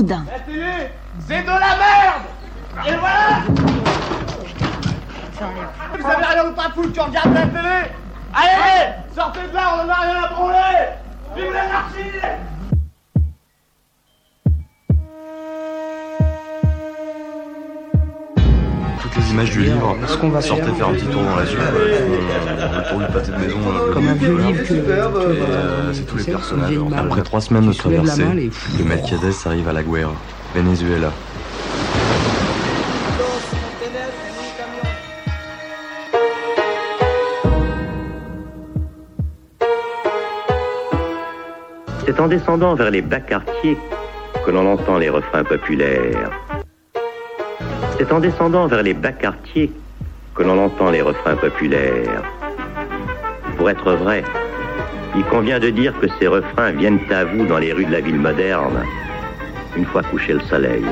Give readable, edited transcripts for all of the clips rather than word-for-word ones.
boudin. La télé, c'est de la merde. Et voilà. Vous avez rien ou pas foutre, tu regardes la télé. Allez, sortez de là, on en a rien à branler. Vive l'anarchie. Toutes les images du livre, sortez faire un petit tour dans la suite, on tourne le pâté de maison, comme un vieux livre c'est tous les personnages. Après 3 semaines de traversée, le Melquiades arrive à La Guaira, Venezuela. C'est en descendant vers les bas quartiers que l'on entend les refrains populaires. C'est en descendant vers les bas quartiers que l'on entend les refrains populaires. Pour être vrai, il convient de dire que ces refrains viennent à vous dans les rues de la ville moderne, une fois couché le soleil.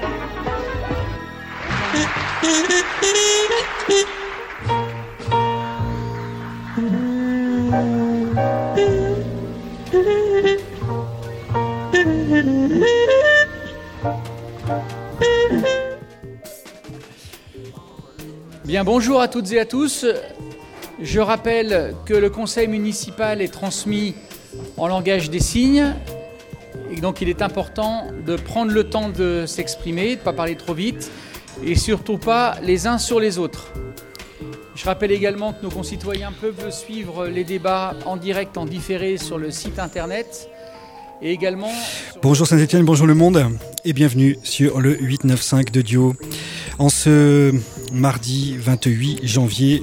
Bien, bonjour à toutes et à tous. Je rappelle que le conseil municipal est transmis en langage des signes et donc il est important de prendre le temps de s'exprimer, de ne pas parler trop vite et surtout pas les uns sur les autres. Je rappelle également que nos concitoyens peuvent suivre les débats en direct, en différé sur le site internet et également... Bonjour Saint-Étienne, bonjour le monde et bienvenue sur le 895 de Dio en ce mardi 28 janvier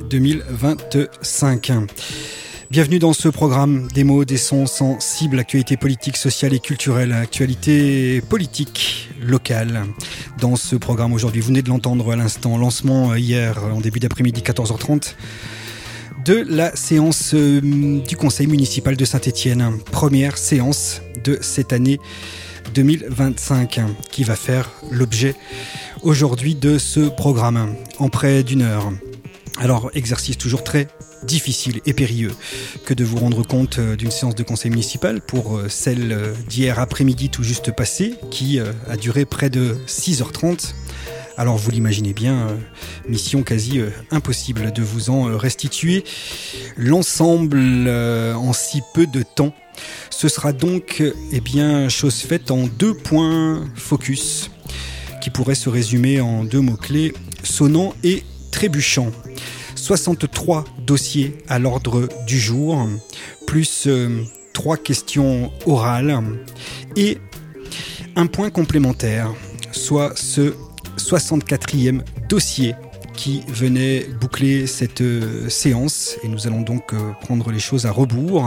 2025. Bienvenue dans ce programme des mots, des sons sensibles, actualité politique, sociale et culturelle, actualité politique locale. Dans ce programme aujourd'hui, vous venez de l'entendre à l'instant, lancement hier en début d'après-midi 14h30 de la séance du conseil municipal de Saint-Étienne. Première séance de cette année 2025 qui va faire l'objet aujourd'hui de ce programme en près d'une heure. Alors, exercice toujours très difficile et périlleux que de vous rendre compte d'une séance de conseil municipal pour celle d'hier après-midi tout juste passée qui a duré près de 6h30. Alors vous l'imaginez bien, mission quasi impossible de vous en restituer l'ensemble en si peu de temps. Ce sera donc chose faite en 2 points focus qui pourraient se résumer en 2 mots-clés, sonnant et trébuchant. 63 dossiers à l'ordre du jour, plus 3 questions orales et un point complémentaire, soit ce 64e dossier qui venait boucler cette séance. Et nous allons donc prendre les choses à rebours.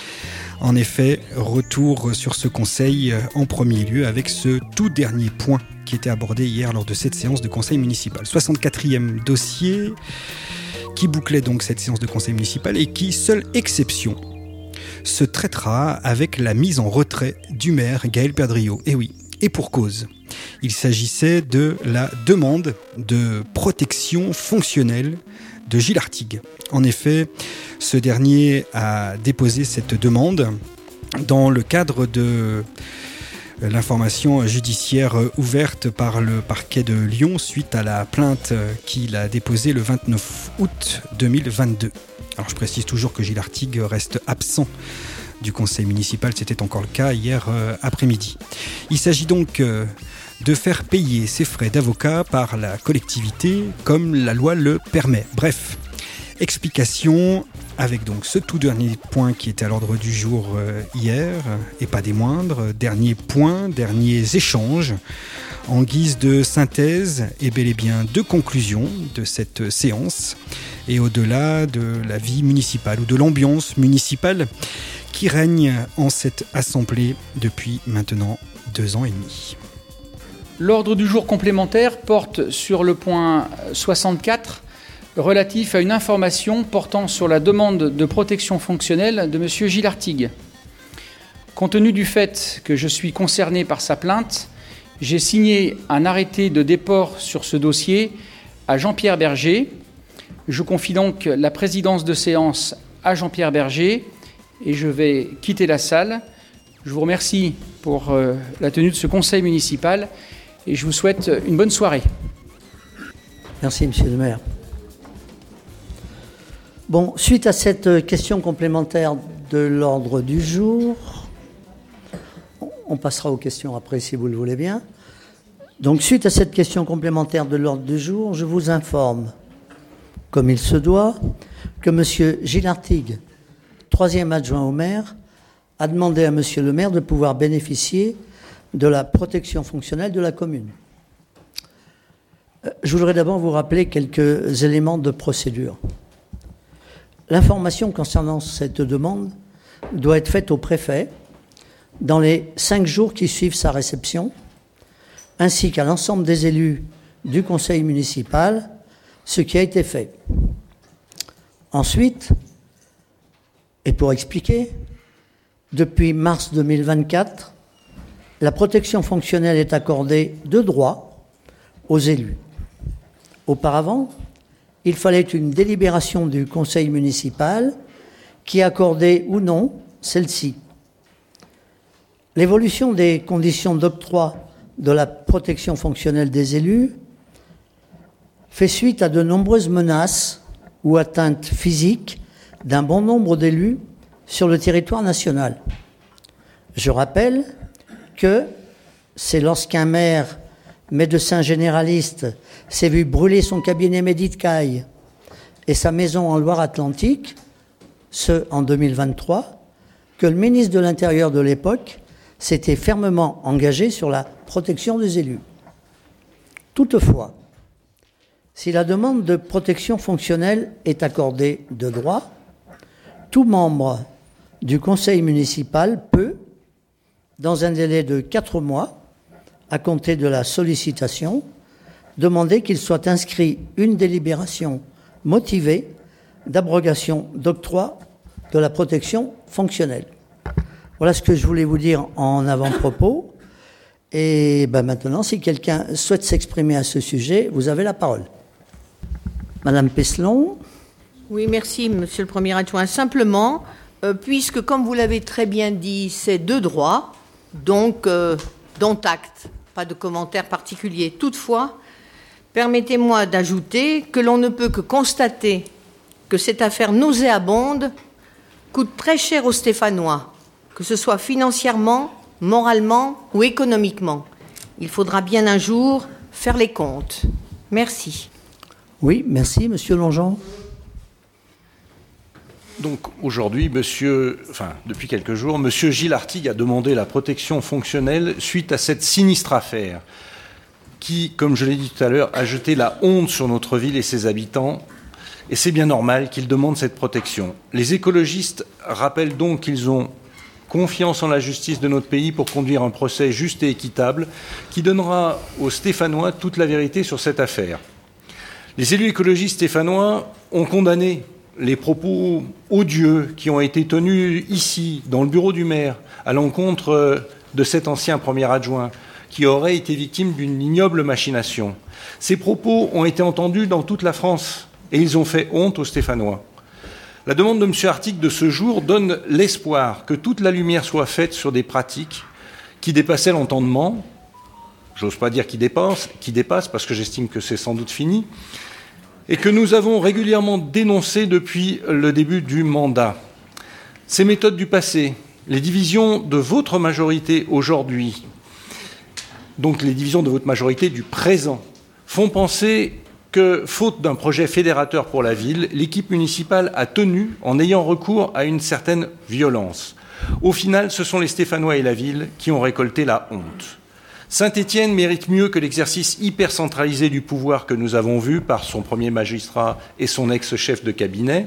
En effet, retour sur ce conseil en premier lieu avec ce tout dernier point qui était abordé hier lors de cette séance de conseil municipal. 64e dossier qui bouclait donc cette séance de conseil municipal et qui, seule exception, se traitera avec la mise en retrait du maire Gaël Perdriau. Et oui, et pour cause. Il s'agissait de la demande de protection fonctionnelle de Gilles Artigue. En effet, ce dernier a déposé cette demande dans le cadre de l'information judiciaire ouverte par le parquet de Lyon suite à la plainte qu'il a déposée le 29 août 2022. Alors je précise toujours que Gilles Artigue reste absent du conseil municipal, c'était encore le cas hier après-midi. Il s'agit donc de faire payer ses frais d'avocat par la collectivité comme la loi le permet. Bref, explication avec donc ce tout dernier point qui était à l'ordre du jour hier, et pas des moindres, dernier point, derniers échanges en guise de synthèse et bel et bien de conclusion de cette séance et au-delà de la vie municipale ou de l'ambiance municipale qui règne en cette assemblée depuis maintenant 2 ans et demi. L'ordre du jour complémentaire porte sur le point 64 relatif à une information portant sur la demande de protection fonctionnelle de M. Gilles Artigue. Compte tenu du fait que je suis concerné par sa plainte, j'ai signé un arrêté de déport sur ce dossier à Jean-Pierre Berger. Je confie donc la présidence de séance à Jean-Pierre Berger et je vais quitter la salle Je vous remercie pour la tenue de ce conseil municipal et je vous souhaite une bonne soirée. Merci, monsieur le maire. Bon, suite à cette question complémentaire de l'ordre du jour, on passera aux questions après si vous le voulez bien. Donc, suite à cette question complémentaire de l'ordre du jour, je vous informe, comme il se doit, que monsieur Gilles Artigue, 3e adjoint au maire, a demandé à monsieur le maire de pouvoir bénéficier de la protection fonctionnelle de la commune. Je voudrais d'abord vous rappeler quelques éléments de procédure. L'information concernant cette demande doit être faite au préfet dans les 5 jours qui suivent sa réception, ainsi qu'à l'ensemble des élus du conseil municipal, ce qui a été fait. Ensuite, et pour expliquer, depuis mars 2024, la protection fonctionnelle est accordée de droit aux élus. Auparavant, il fallait une délibération du conseil municipal qui accordait ou non celle-ci. L'évolution des conditions d'octroi de la protection fonctionnelle des élus fait suite à de nombreuses menaces ou atteintes physiques d'un bon nombre d'élus sur le territoire national. Je rappelle que c'est lorsqu'un maire médecin généraliste s'est vu brûler son cabinet médical et sa maison en Loire-Atlantique, ce en 2023, que le ministre de l'Intérieur de l'époque s'était fermement engagé sur la protection des élus. Toutefois, si la demande de protection fonctionnelle est accordée de droit, tout membre du conseil municipal peut, dans un délai de 4 mois, à compter de la sollicitation, demander qu'il soit inscrit une délibération motivée d'abrogation d'octroi de la protection fonctionnelle. Voilà ce que je voulais vous dire en avant-propos. Et maintenant, si quelqu'un souhaite s'exprimer à ce sujet, vous avez la parole. Madame Peslon. Oui, merci, monsieur le premier adjoint. Simplement, puisque, comme vous l'avez très bien dit, c'est de droit, donc dont acte. Pas de commentaire particulier. Toutefois, permettez-moi d'ajouter que l'on ne peut que constater que cette affaire nauséabonde coûte très cher aux Stéphanois, que ce soit financièrement, moralement ou économiquement. Il faudra bien un jour faire les comptes. Merci. Oui, merci, monsieur Longeant. Donc aujourd'hui, depuis quelques jours, monsieur Gilles Artigue a demandé la protection fonctionnelle suite à cette sinistre affaire qui, comme je l'ai dit tout à l'heure, a jeté la honte sur notre ville et ses habitants. Et c'est bien normal qu'il demande cette protection. Les écologistes rappellent donc qu'ils ont confiance en la justice de notre pays pour conduire un procès juste et équitable qui donnera aux Stéphanois toute la vérité sur cette affaire. Les élus écologistes stéphanois ont condamné les propos odieux qui ont été tenus ici, dans le bureau du maire, à l'encontre de cet ancien premier adjoint qui aurait été victime d'une ignoble machination. Ces propos ont été entendus dans toute la France et ils ont fait honte aux Stéphanois. La demande de M. Artigue de ce jour donne l'espoir que toute la lumière soit faite sur des pratiques qui dépassaient l'entendement. J'ose pas dire qui dépassent, parce que j'estime que c'est sans doute fini, et que nous avons régulièrement dénoncées depuis le début du mandat. Ces méthodes du passé, les divisions de votre majorité aujourd'hui, donc les divisions de votre majorité du présent, font penser que, faute d'un projet fédérateur pour la ville, l'équipe municipale a tenu en ayant recours à une certaine violence. Au final, ce sont les Stéphanois et la ville qui ont récolté la honte. Saint-Étienne mérite mieux que l'exercice hyper centralisé du pouvoir que nous avons vu par son premier magistrat et son ex-chef de cabinet.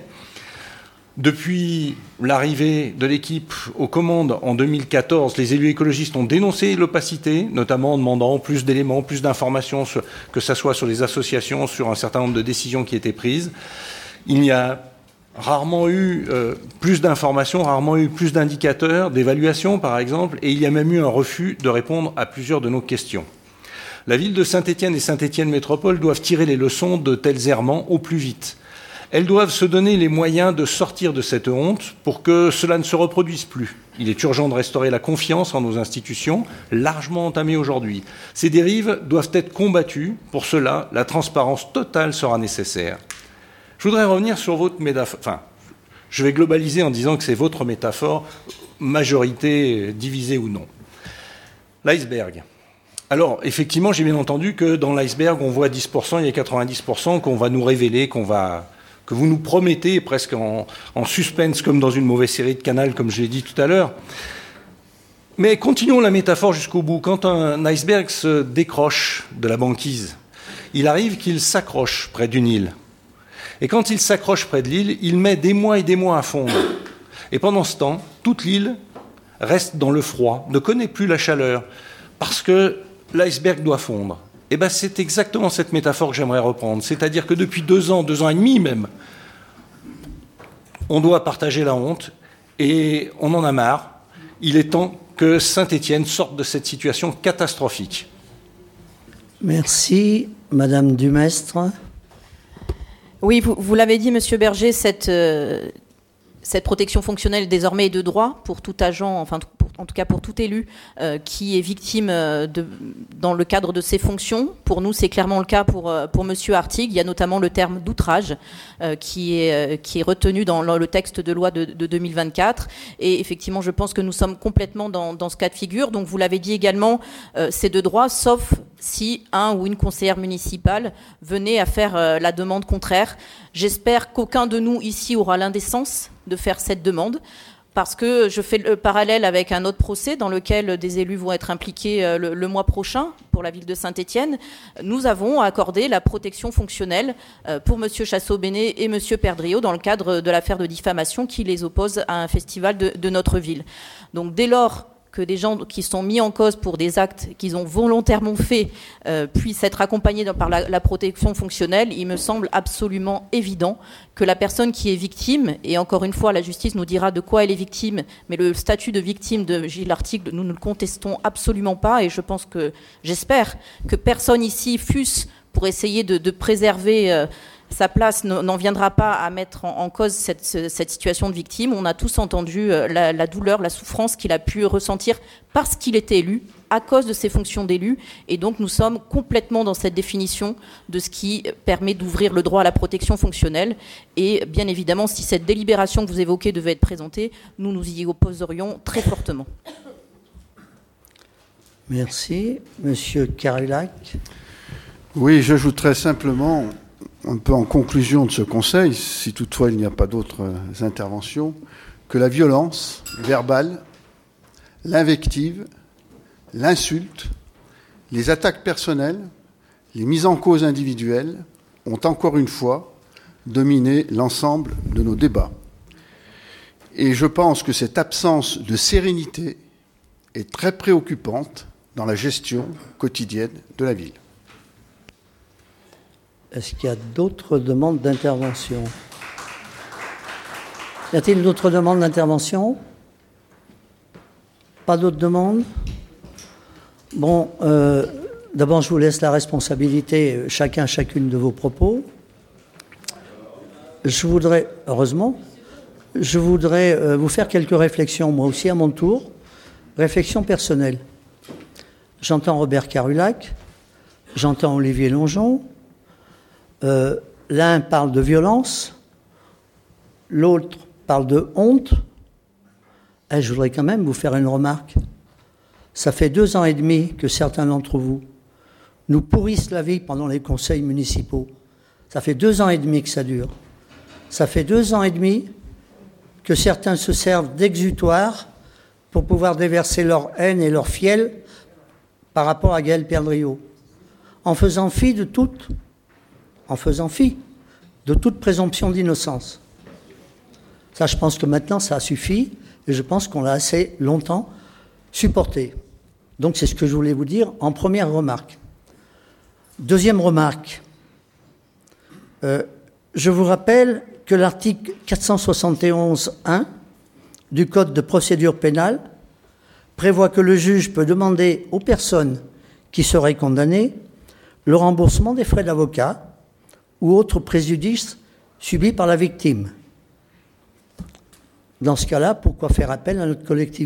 Depuis l'arrivée de l'équipe aux commandes en 2014, les élus écologistes ont dénoncé l'opacité, notamment en demandant plus d'éléments, plus d'informations, que ce soit sur les associations, sur un certain nombre de décisions qui étaient prises. Il n'y a rarement eu plus d'informations, rarement eu plus d'indicateurs, d'évaluation par exemple, et il y a même eu un refus de répondre à plusieurs de nos questions. La ville de Saint-Étienne et Saint-Étienne Métropole doivent tirer les leçons de tels errements au plus vite. elles doivent se donner les moyens de sortir de cette honte pour que cela ne se reproduise plus. Il est urgent de restaurer la confiance en nos institutions, largement entamée aujourd'hui. Ces dérives doivent être combattues. Pour cela, la transparence totale sera nécessaire. Je voudrais revenir sur votre métaphore. Enfin, je vais globaliser en disant que c'est votre métaphore, majorité divisée ou non. L'iceberg. Alors, effectivement, j'ai bien entendu que dans l'iceberg, on voit 10%, il y a 90% qu'on va nous révéler, que vous nous promettez, presque en suspense, comme dans une mauvaise série de Canal, comme je l'ai dit tout à l'heure. Mais continuons la métaphore jusqu'au bout. Quand un iceberg se décroche de la banquise, il arrive qu'il s'accroche près d'une île. Et quand il s'accroche près de l'île, il met des mois et des mois à fondre. Et pendant ce temps, toute l'île reste dans le froid, ne connaît plus la chaleur, parce que l'iceberg doit fondre. Eh bien, c'est exactement cette métaphore que j'aimerais reprendre. C'est-à-dire que depuis 2 ans et demi même, on doit partager la honte et on en a marre. Il est temps que Saint-Étienne sorte de cette situation catastrophique. Merci. Madame Dumestre. Oui, vous l'avez dit, Monsieur Berger, cette protection fonctionnelle désormais est de droit pour tout agent, enfin en tout cas pour tout élu qui est victime dans le cadre de ses fonctions. Pour nous, c'est clairement le cas pour Monsieur Artigue. Il y a notamment le terme d'outrage qui est retenu dans le texte de loi de 2024. Et effectivement, je pense que nous sommes complètement dans ce cas de figure. Donc vous l'avez dit également, c'est de droit, sauf si un ou une conseillère municipale venait à faire la demande contraire. J'espère qu'aucun de nous ici aura l'indécence de faire cette demande, parce que je fais le parallèle avec un autre procès dans lequel des élus vont être impliqués le mois prochain pour la ville de Saint-Étienne. Nous avons accordé la protection fonctionnelle pour M. Chassot-Bénet et M. Perdriau dans le cadre de l'affaire de diffamation qui les oppose à un festival de notre ville. Donc dès lors que des gens qui sont mis en cause pour des actes qu'ils ont volontairement faits puissent être accompagnés par la protection fonctionnelle, il me semble absolument évident que la personne qui est victime, et encore une fois, la justice nous dira de quoi elle est victime, mais le statut de victime de Gilles Artigue, nous ne le contestons absolument pas, et j'espère que personne ici, fût-ce pour essayer de préserver sa place, n'en viendra pas à mettre en cause cette situation de victime. On a tous entendu la douleur, la souffrance qu'il a pu ressentir parce qu'il était élu, à cause de ses fonctions d'élu. Et donc nous sommes complètement dans cette définition de ce qui permet d'ouvrir le droit à la protection fonctionnelle. Et bien évidemment, si cette délibération que vous évoquez devait être présentée, nous nous y opposerions très fortement. Merci. Monsieur Carulac. Oui, j'ajouterais simplement, un peu en conclusion de ce conseil, si toutefois il n'y a pas d'autres interventions, que la violence verbale, l'invective, l'insulte, les attaques personnelles, les mises en cause individuelles ont encore une fois dominé l'ensemble de nos débats. Et je pense que cette absence de sérénité est très préoccupante dans la gestion quotidienne de la ville. Est-ce qu'il y a d'autres demandes d'intervention ? Y a-t-il d'autres demandes d'intervention ? Pas d'autres demandes ? Bon, d'abord, je vous laisse la responsabilité, chacune de vos propos. Heureusement, je voudrais vous faire quelques réflexions, moi aussi à mon tour. Réflexions personnelles. J'entends Robert Carulac, j'entends Olivier Longeon. L'un parle de violence, l'autre parle de honte. Je voudrais quand même vous faire une remarque. Ça fait 2 ans et demi que certains d'entre vous nous pourrissent la vie pendant les conseils municipaux. Ça fait 2 ans et demi que ça dure. Ça fait 2 ans et demi que certains se servent d'exutoire pour pouvoir déverser leur haine et leur fiel par rapport à Gaël Perdriau, en faisant fi de toute présomption d'innocence. Ça, je pense que maintenant, ça suffit, et je pense qu'on l'a assez longtemps supporté. Donc, c'est ce que je voulais vous dire en première remarque. Deuxième remarque, je vous rappelle que l'article 471.1 du Code de procédure pénale prévoit que le juge peut demander aux personnes qui seraient condamnées le remboursement des frais d'avocat ou autres préjudices subi par la victime. Dans ce cas-là, pourquoi faire appel à notre collectivité ?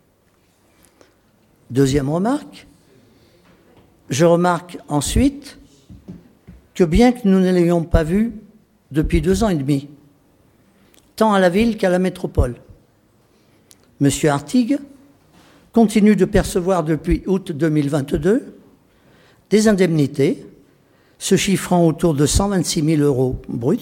Deuxième remarque, je remarque ensuite que bien que nous ne l'ayons pas vu depuis 2 ans et demi, tant à la ville qu'à la métropole, M. Artigue continue de percevoir depuis août 2022 des indemnités se chiffrant autour de 126 000 € bruts.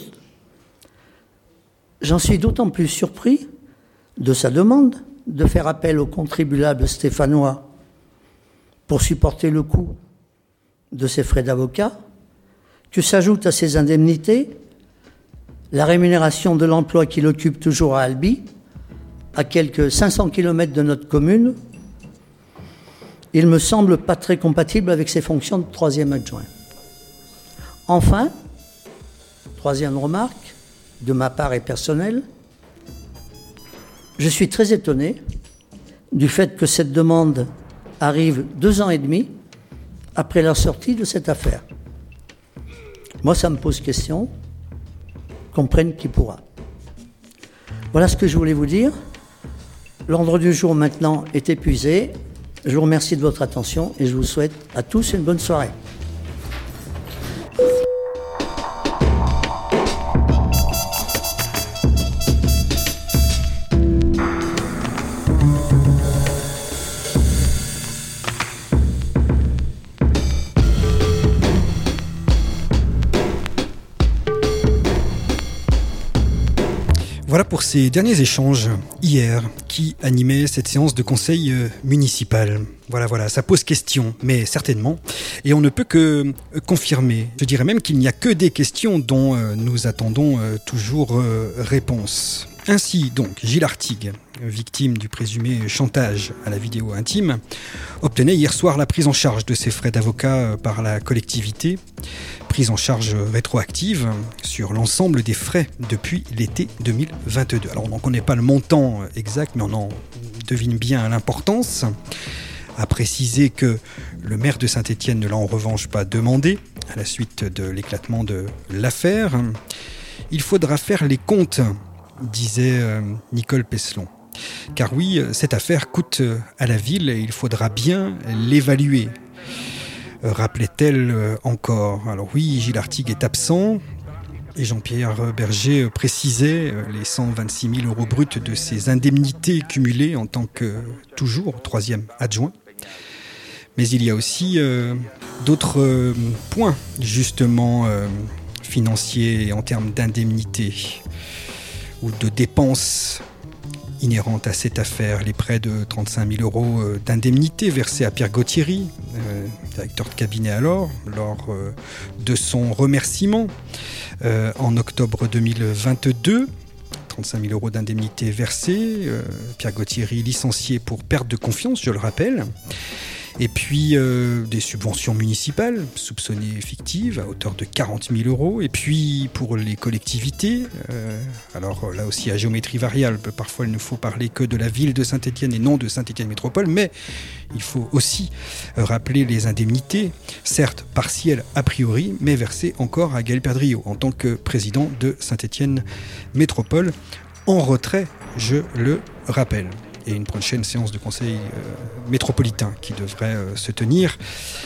J'en suis d'autant plus surpris de sa demande de faire appel aux contribuables stéphanois pour supporter le coût de ses frais d'avocat, que s'ajoute à ces indemnités la rémunération de l'emploi qu'il occupe toujours à Albi, à quelques 500 km de notre commune. Il me semble pas très compatible avec ses fonctions de 3e adjoint. Enfin, 3e remarque, de ma part et personnelle, je suis très étonné du fait que cette demande arrive 2 ans et demi après la sortie de cette affaire. Moi, ça me pose question, comprenne qui pourra. Voilà ce que je voulais vous dire. L'ordre du jour maintenant est épuisé. Je vous remercie de votre attention et je vous souhaite à tous une bonne soirée. Voilà pour ces derniers échanges hier qui animaient cette séance de conseil municipal. Voilà, ça pose question, mais certainement. Et on ne peut que confirmer. Je dirais même qu'il n'y a que des questions dont nous attendons toujours réponse. Ainsi donc, Gilles Artigue, victime du présumé chantage à la vidéo intime, obtenait hier soir la prise en charge de ses frais d'avocat par la collectivité, prise en charge rétroactive sur l'ensemble des frais depuis l'été 2022. Alors on n'en connaît pas le montant exact, mais on en devine bien l'importance. À préciser que le maire de Saint-Étienne ne l'a en revanche pas demandé à la suite de l'éclatement de l'affaire. Il faudra faire les comptes, disait Nicole Peslon. Car oui, cette affaire coûte à la ville et il faudra bien l'évaluer. Rappelait-elle encore. Alors oui, Gilles Artigue est absent et Jean-Pierre Berger précisait les 126 000 € bruts de ses indemnités cumulées en tant que toujours 3e adjoint. Mais il y a aussi d'autres points justement financiers en termes d'indemnités ou de dépenses inhérentes à cette affaire, les près de 35 000 € d'indemnités versées à Pierre Gauthieri, directeur de cabinet alors, lors de son remerciement en octobre 2022. 35 000 € d'indemnités versées, Pierre Gauthieri licencié pour perte de confiance, je le rappelle. Et puis des subventions municipales soupçonnées fictives à hauteur de 40 000 €. Et puis pour les collectivités, alors là aussi à géométrie variable, parfois il ne faut parler que de la ville de Saint-Étienne et non de Saint-Étienne Métropole, mais il faut aussi rappeler les indemnités, certes partielles a priori, mais versées encore à Gaël Perdriau en tant que président de Saint-Étienne Métropole, en retrait, je le rappelle. Et une prochaine séance de conseil métropolitain qui devrait se tenir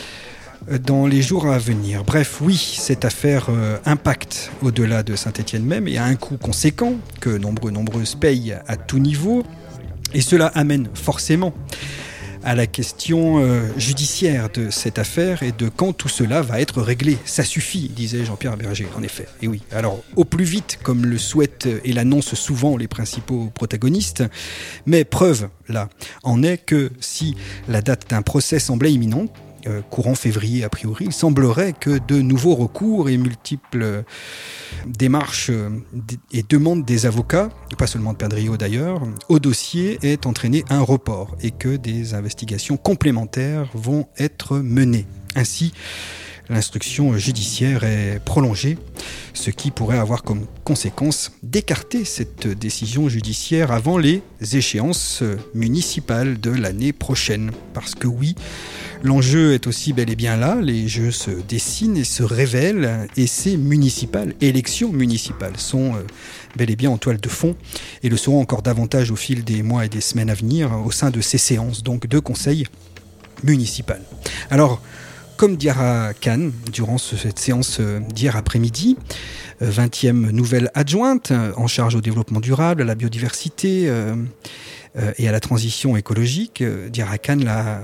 dans les jours à venir. Bref, oui, cette affaire impacte au-delà de Saint-Étienne même et a un coût conséquent que nombreuses payent à tout niveau. Et cela amène forcément à la question judiciaire de cette affaire et de quand tout cela va être réglé. Ça suffit, disait Jean-Pierre Berger, en effet. Et oui, alors au plus vite, comme le souhaitent et l'annoncent souvent les principaux protagonistes, mais preuve, là, en est que si la date d'un procès semblait imminente, courant février a priori, il semblerait que de nouveaux recours et multiples démarches et demandes des avocats, pas seulement de Perdriau d'ailleurs, au dossier aient entraîné un report et que des investigations complémentaires vont être menées. Ainsi, l'instruction judiciaire est prolongée, ce qui pourrait avoir comme conséquence d'écarter cette décision judiciaire avant les échéances municipales de l'année prochaine. Parce que oui, l'enjeu est aussi bel et bien là, les jeux se dessinent et se révèlent, et ces élections municipales sont bel et bien en toile de fond, et le seront encore davantage au fil des mois et des semaines à venir au sein de ces séances, donc de conseil municipal. Alors, comme dira Khan, durant cette séance d'hier après-midi, 20e nouvelle adjointe en charge au développement durable, à la biodiversité et à la transition écologique, Dira Khan l'a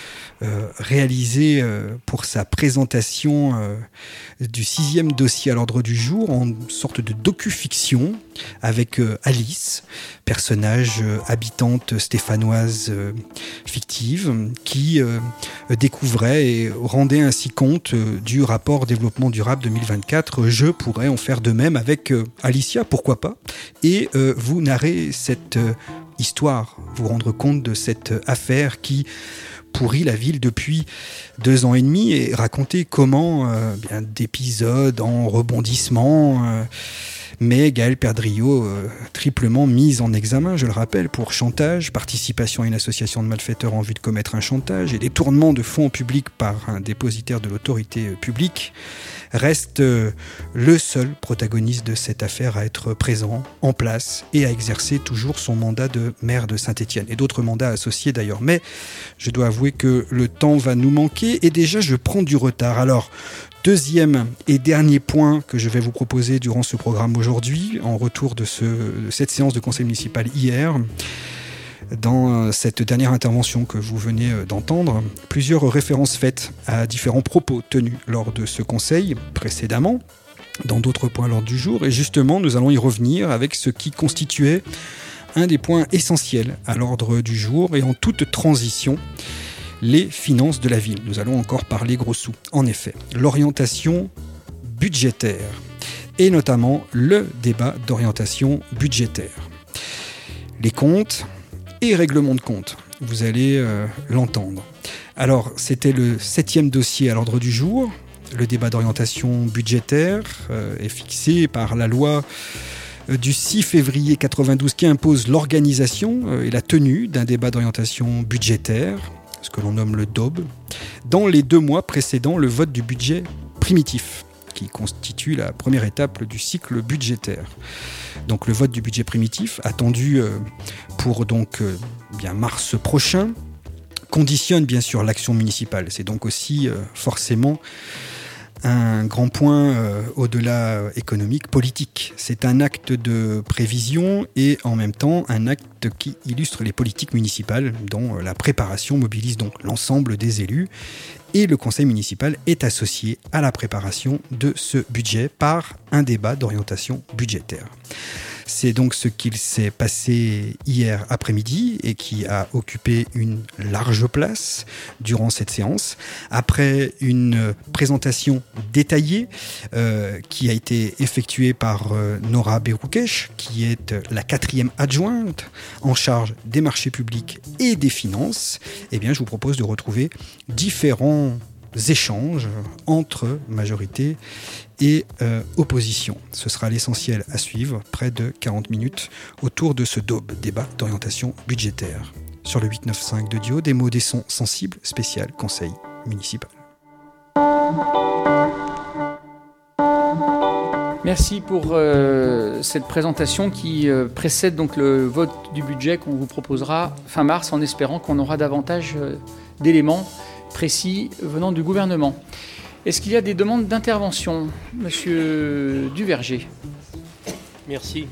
réalisé pour sa présentation du 6e dossier à l'ordre du jour en sorte de docu-fiction avec Alice, personnage habitante stéphanoise fictive qui découvrait et rendait ainsi compte du rapport développement durable 2024. Je pourrais en faire de même avec Alicia, pourquoi pas, et vous narrer cette histoire, vous rendre compte de cette affaire qui pourrit la ville depuis 2 ans et demi et raconter comment, d'épisodes en rebondissement, mais Gaël Perdriau, triplement mise en examen, je le rappelle, pour chantage, participation à une association de malfaiteurs en vue de commettre un chantage et détournement de fonds publics par un dépositaire de l'autorité publique, reste le seul protagoniste de cette affaire à être présent, en place et à exercer toujours son mandat de maire de Saint-Étienne et d'autres mandats associés d'ailleurs. Mais je dois avouer que le temps va nous manquer et déjà je prends du retard. Alors, deuxième et dernier point que je vais vous proposer durant ce programme aujourd'hui, en retour de cette séance de conseil municipal hier. Dans cette dernière intervention que vous venez d'entendre, plusieurs références faites à différents propos tenus lors de ce conseil précédemment, dans d'autres points à l'ordre du jour. Et justement, nous allons y revenir avec ce qui constituait un des points essentiels à l'ordre du jour et en toute transition, les finances de la ville. Nous allons encore parler gros sous. En effet, l'orientation budgétaire et notamment le débat d'orientation budgétaire. Les comptes et règlement de compte, vous allez l'entendre. Alors, c'était le 7e dossier à l'ordre du jour. Le débat d'orientation budgétaire est fixé par la loi du 6 février 92 qui impose l'organisation et la tenue d'un débat d'orientation budgétaire, ce que l'on nomme le DOB, dans les 2 mois précédant le vote du budget primitif, qui constitue la première étape du cycle budgétaire. Donc le vote du budget primitif, attendu pour mars prochain, conditionne bien sûr l'action municipale. C'est donc aussi forcément un grand point au-delà économique, politique. C'est un acte de prévision et en même temps un acte qui illustre les politiques municipales dont la préparation mobilise donc l'ensemble des élus et le conseil municipal est associé à la préparation de ce budget par un débat d'orientation budgétaire. C'est donc ce qu'il s'est passé hier après-midi et qui a occupé une large place durant cette séance. Après une présentation détaillée qui a été effectuée par Nora Beroukesh, qui est la 4e adjointe en charge des marchés publics et des finances, eh bien, je vous propose de retrouver différents échanges entre majorité et opposition. Ce sera l'essentiel à suivre, près de 40 minutes, autour de ce DOB, débat d'orientation budgétaire. Sur le 895 de Dio, des mots, des sons sensibles, spécial conseil municipal. Merci pour cette présentation qui précède donc le vote du budget qu'on vous proposera fin mars, en espérant qu'on aura davantage d'éléments précis venant du gouvernement. Est-ce qu'il y a des demandes d'intervention? Monsieur Duverger. Merci.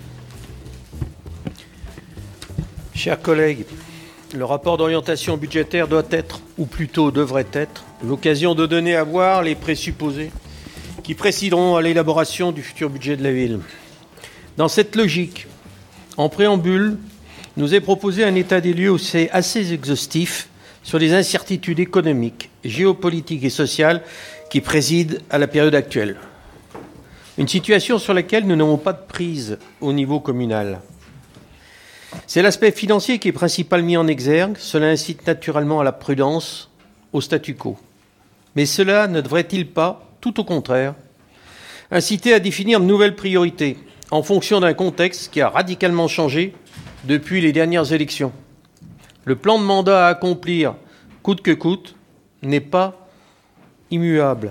Chers collègues, le rapport d'orientation budgétaire doit être, ou plutôt devrait être, l'occasion de donner à voir les présupposés qui présideront à l'élaboration du futur budget de la ville. Dans cette logique, en préambule, nous est proposé un état des lieux assez exhaustif sur les incertitudes économiques, géopolitiques et sociales qui président à la période actuelle. Une situation sur laquelle nous n'avons pas de prise au niveau communal. C'est l'aspect financier qui est principal mis en exergue. Cela incite naturellement à la prudence, au statu quo. Mais cela ne devrait-il pas tout au contraire, inciter à définir de nouvelles priorités en fonction d'un contexte qui a radicalement changé depuis les dernières élections. Le plan de mandat à accomplir coûte que coûte n'est pas immuable.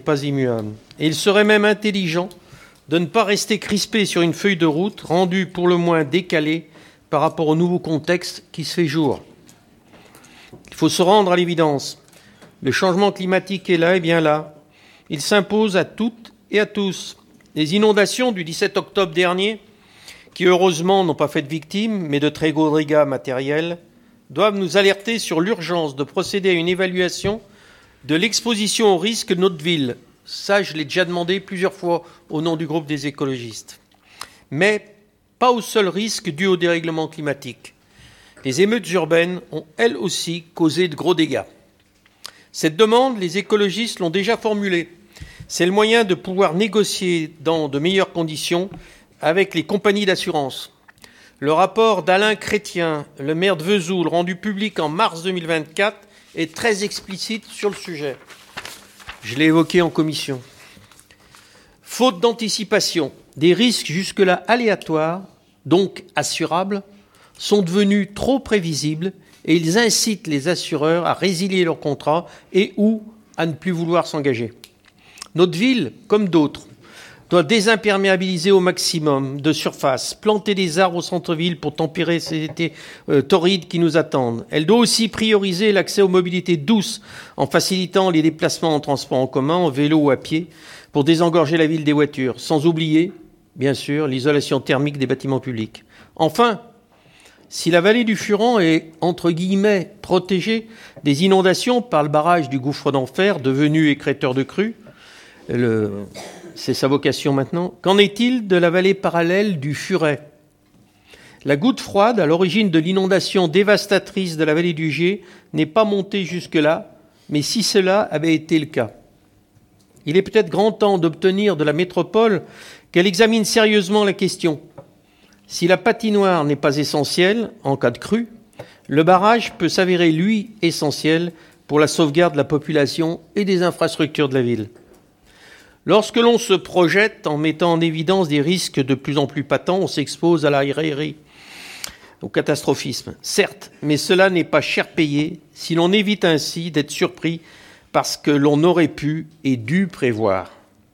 Et il serait même intelligent de ne pas rester crispé sur une feuille de route rendue pour le moins décalée par rapport au nouveau contexte qui se fait jour. Il faut se rendre à l'évidence. Le changement climatique est là et bien là. Il s'impose à toutes et à tous. Les inondations du 17 octobre dernier, qui heureusement n'ont pas fait de victimes, mais de très gros dégâts matériels, doivent nous alerter sur l'urgence de procéder à une évaluation de l'exposition au risque de notre ville. Ça, je l'ai déjà demandé plusieurs fois au nom du groupe des écologistes. Mais pas au seul risque dû au dérèglement climatique. Les émeutes urbaines ont, elles aussi, causé de gros dégâts. Cette demande, les écologistes l'ont déjà formulée. C'est le moyen de pouvoir négocier dans de meilleures conditions avec les compagnies d'assurance. Le rapport d'Alain Chrétien, le maire de Vesoul, rendu public en mars 2024, est très explicite sur le sujet. Je l'ai évoqué en commission. Faute d'anticipation, des risques jusque-là aléatoires, donc assurables, sont devenus trop prévisibles et ils incitent les assureurs à résilier leurs contrats et ou à ne plus vouloir s'engager. Notre ville, comme d'autres, doit désimperméabiliser au maximum de surface, planter des arbres au centre-ville pour tempérer ces étés torrides qui nous attendent. Elle doit aussi prioriser l'accès aux mobilités douces en facilitant les déplacements en transport en commun, en vélo ou à pied, pour désengorger la ville des voitures, sans oublier, bien sûr, l'isolation thermique des bâtiments publics. Enfin, si la vallée du Furan est, entre guillemets, protégée des inondations par le barrage du gouffre d'enfer, devenu écrêteur de crues, c'est sa vocation maintenant. Qu'en est-il de la vallée parallèle du Furet ? La goutte froide, à l'origine de l'inondation dévastatrice de la vallée du Gier, n'est pas montée jusque-là, mais si cela avait été le cas. Il est peut-être grand temps d'obtenir de la métropole qu'elle examine sérieusement la question. Si la patinoire n'est pas essentielle, en cas de crue, le barrage peut s'avérer, lui, essentiel pour la sauvegarde de la population et des infrastructures de la ville. Lorsque l'on se projette en mettant en évidence des risques de plus en plus patents, on s'expose à la raillerie, au catastrophisme. Certes, mais cela n'est pas cher payé si l'on évite ainsi d'être surpris parce que l'on aurait pu et dû prévoir.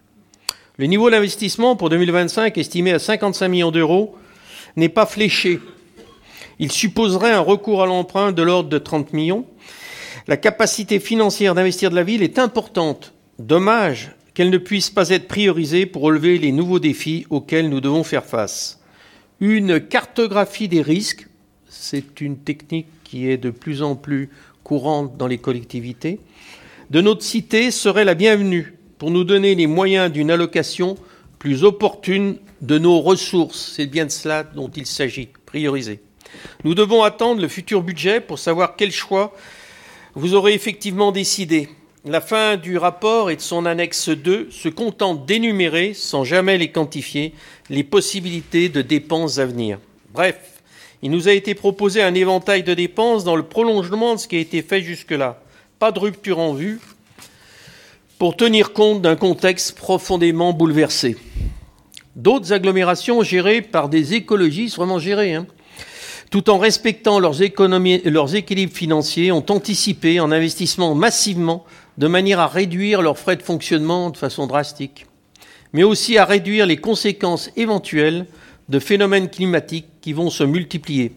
Le niveau d'investissement pour 2025, estimé à 55 millions d'euros, n'est pas fléché. Il supposerait un recours à l'emprunt de l'ordre de 30 millions. La capacité financière d'investir de la ville est importante. Dommage qu'elle ne puisse pas être priorisée pour relever les nouveaux défis auxquels nous devons faire face. Une cartographie des risques, c'est une technique qui est de plus en plus courante dans les collectivités, de notre cité serait la bienvenue pour nous donner les moyens d'une allocation plus opportune de nos ressources. C'est bien de cela dont il s'agit, prioriser. Nous devons attendre le futur budget pour savoir quel choix vous aurez effectivement décidé. La fin du rapport et de son annexe 2 se contente d'énumérer, sans jamais les quantifier, les possibilités de dépenses à venir. Bref, il nous a été proposé un éventail de dépenses dans le prolongement de ce qui a été fait jusque-là. Pas de rupture en vue pour tenir compte d'un contexte profondément bouleversé. D'autres agglomérations gérées par des écologistes, vraiment gérées, tout en respectant leurs équilibres financiers, ont anticipé en investissant massivement de manière à réduire leurs frais de fonctionnement de façon drastique, mais aussi à réduire les conséquences éventuelles de phénomènes climatiques qui vont se multiplier.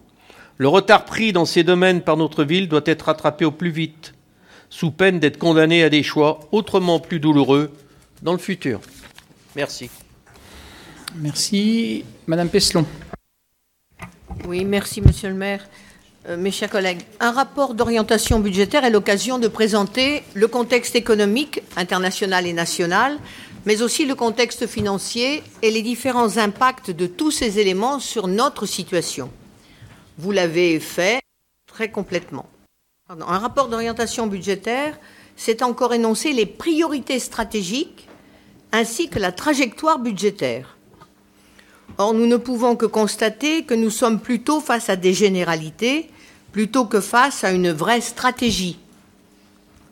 Le retard pris dans ces domaines par notre ville doit être rattrapé au plus vite, sous peine d'être condamné à des choix autrement plus douloureux dans le futur. Merci. Merci. Madame Peslon. Oui, merci, monsieur le maire. Mes chers collègues, un rapport d'orientation budgétaire est l'occasion de présenter le contexte économique, international et national, mais aussi le contexte financier et les différents impacts de tous ces éléments sur notre situation. Vous l'avez fait très complètement. Dans un rapport d'orientation budgétaire, c'est encore énoncer les priorités stratégiques ainsi que la trajectoire budgétaire. Or, nous ne pouvons que constater que nous sommes plutôt face à des généralités plutôt que face à une vraie stratégie.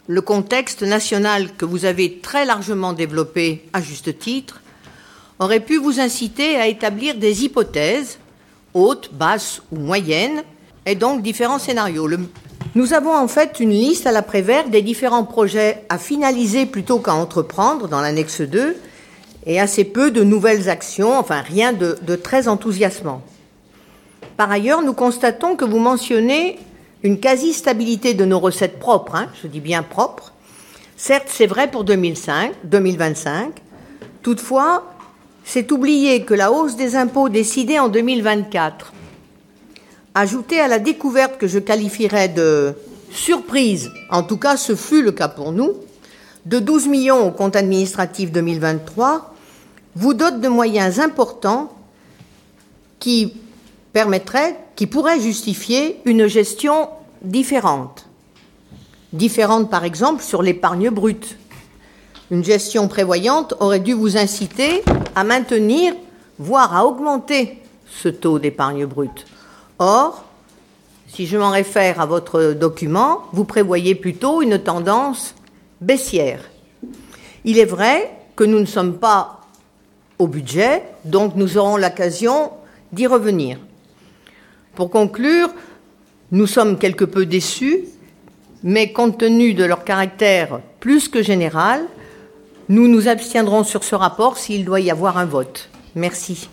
le contexte national que vous avez très largement développé à juste titre aurait pu vous inciter à établir des hypothèses, hautes, basses ou moyennes, et donc différents scénarios. Nous avons en fait une liste à l'après-vert des différents projets à finaliser plutôt qu'à entreprendre dans l'annexe 2, et assez peu de nouvelles actions, enfin rien de très enthousiasmant. Par ailleurs, nous constatons que vous mentionnez une quasi-stabilité de nos recettes propres, je dis bien propres. Certes, c'est vrai pour 2025. Toutefois, c'est oublier que la hausse des impôts décidée en 2024, ajoutée à la découverte que je qualifierais de surprise, en tout cas ce fut le cas pour nous, de 12 millions au compte administratif 2023, vous dote de moyens importants qui pourraient justifier une gestion différente. Différente, par exemple, sur l'épargne brute. Une gestion prévoyante aurait dû vous inciter à maintenir, voire à augmenter ce taux d'épargne brute. Or, si je m'en réfère à votre document, vous prévoyez plutôt une tendance baissière. Il est vrai que nous ne sommes pas au budget, donc nous aurons l'occasion d'y revenir. Pour conclure, nous sommes quelque peu déçus, mais compte tenu de leur caractère plus que général, nous nous abstiendrons sur ce rapport s'il doit y avoir un vote. Merci.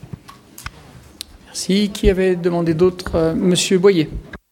Merci. Qui avait demandé d'autres ? Monsieur Boyer.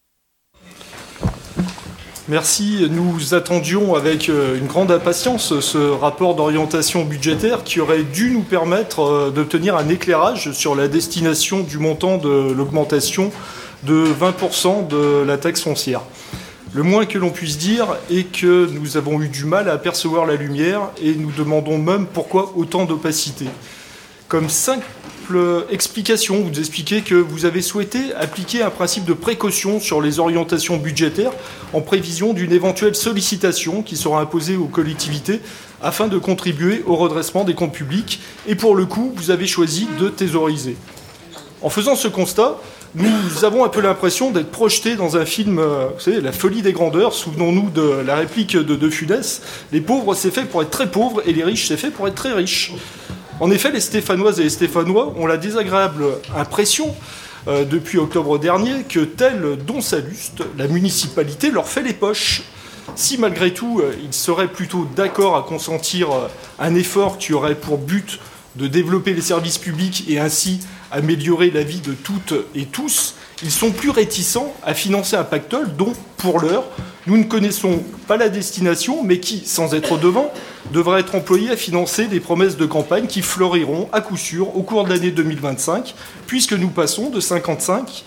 Merci. Nous attendions avec une grande impatience ce rapport d'orientation budgétaire qui aurait dû nous permettre d'obtenir un éclairage sur la destination du montant de l'augmentation de 20% de la taxe foncière. Le moins que l'on puisse dire est que nous avons eu du mal à apercevoir la lumière et nous demandons même pourquoi autant d'opacité. Comme simple explication, vous expliquez que vous avez souhaité appliquer un principe de précaution sur les orientations budgétaires en prévision d'une éventuelle sollicitation qui sera imposée aux collectivités afin de contribuer au redressement des comptes publics. Et pour le coup, vous avez choisi de thésauriser. En faisant ce constat, nous avons un peu l'impression d'être projetés dans un film, vous savez, La folie des grandeurs. Souvenons-nous de la réplique de Funès. Les pauvres, c'est fait pour être très pauvres, et les riches, c'est fait pour être très riches. En effet, les Stéphanoises et les Stéphanois ont la désagréable impression, depuis octobre dernier, que tel dont Salluste, la municipalité leur fait les poches. Si malgré tout, ils seraient plutôt d'accord à consentir un effort qui aurait pour but de développer les services publics et ainsi améliorer la vie de toutes et tous, ils sont plus réticents à financer un pactole dont, pour l'heure, nous ne connaissons pas la destination, mais qui, sans être devant, devra être employé à financer des promesses de campagne qui fleuriront à coup sûr au cours de l'année 2025, puisque nous passons de 50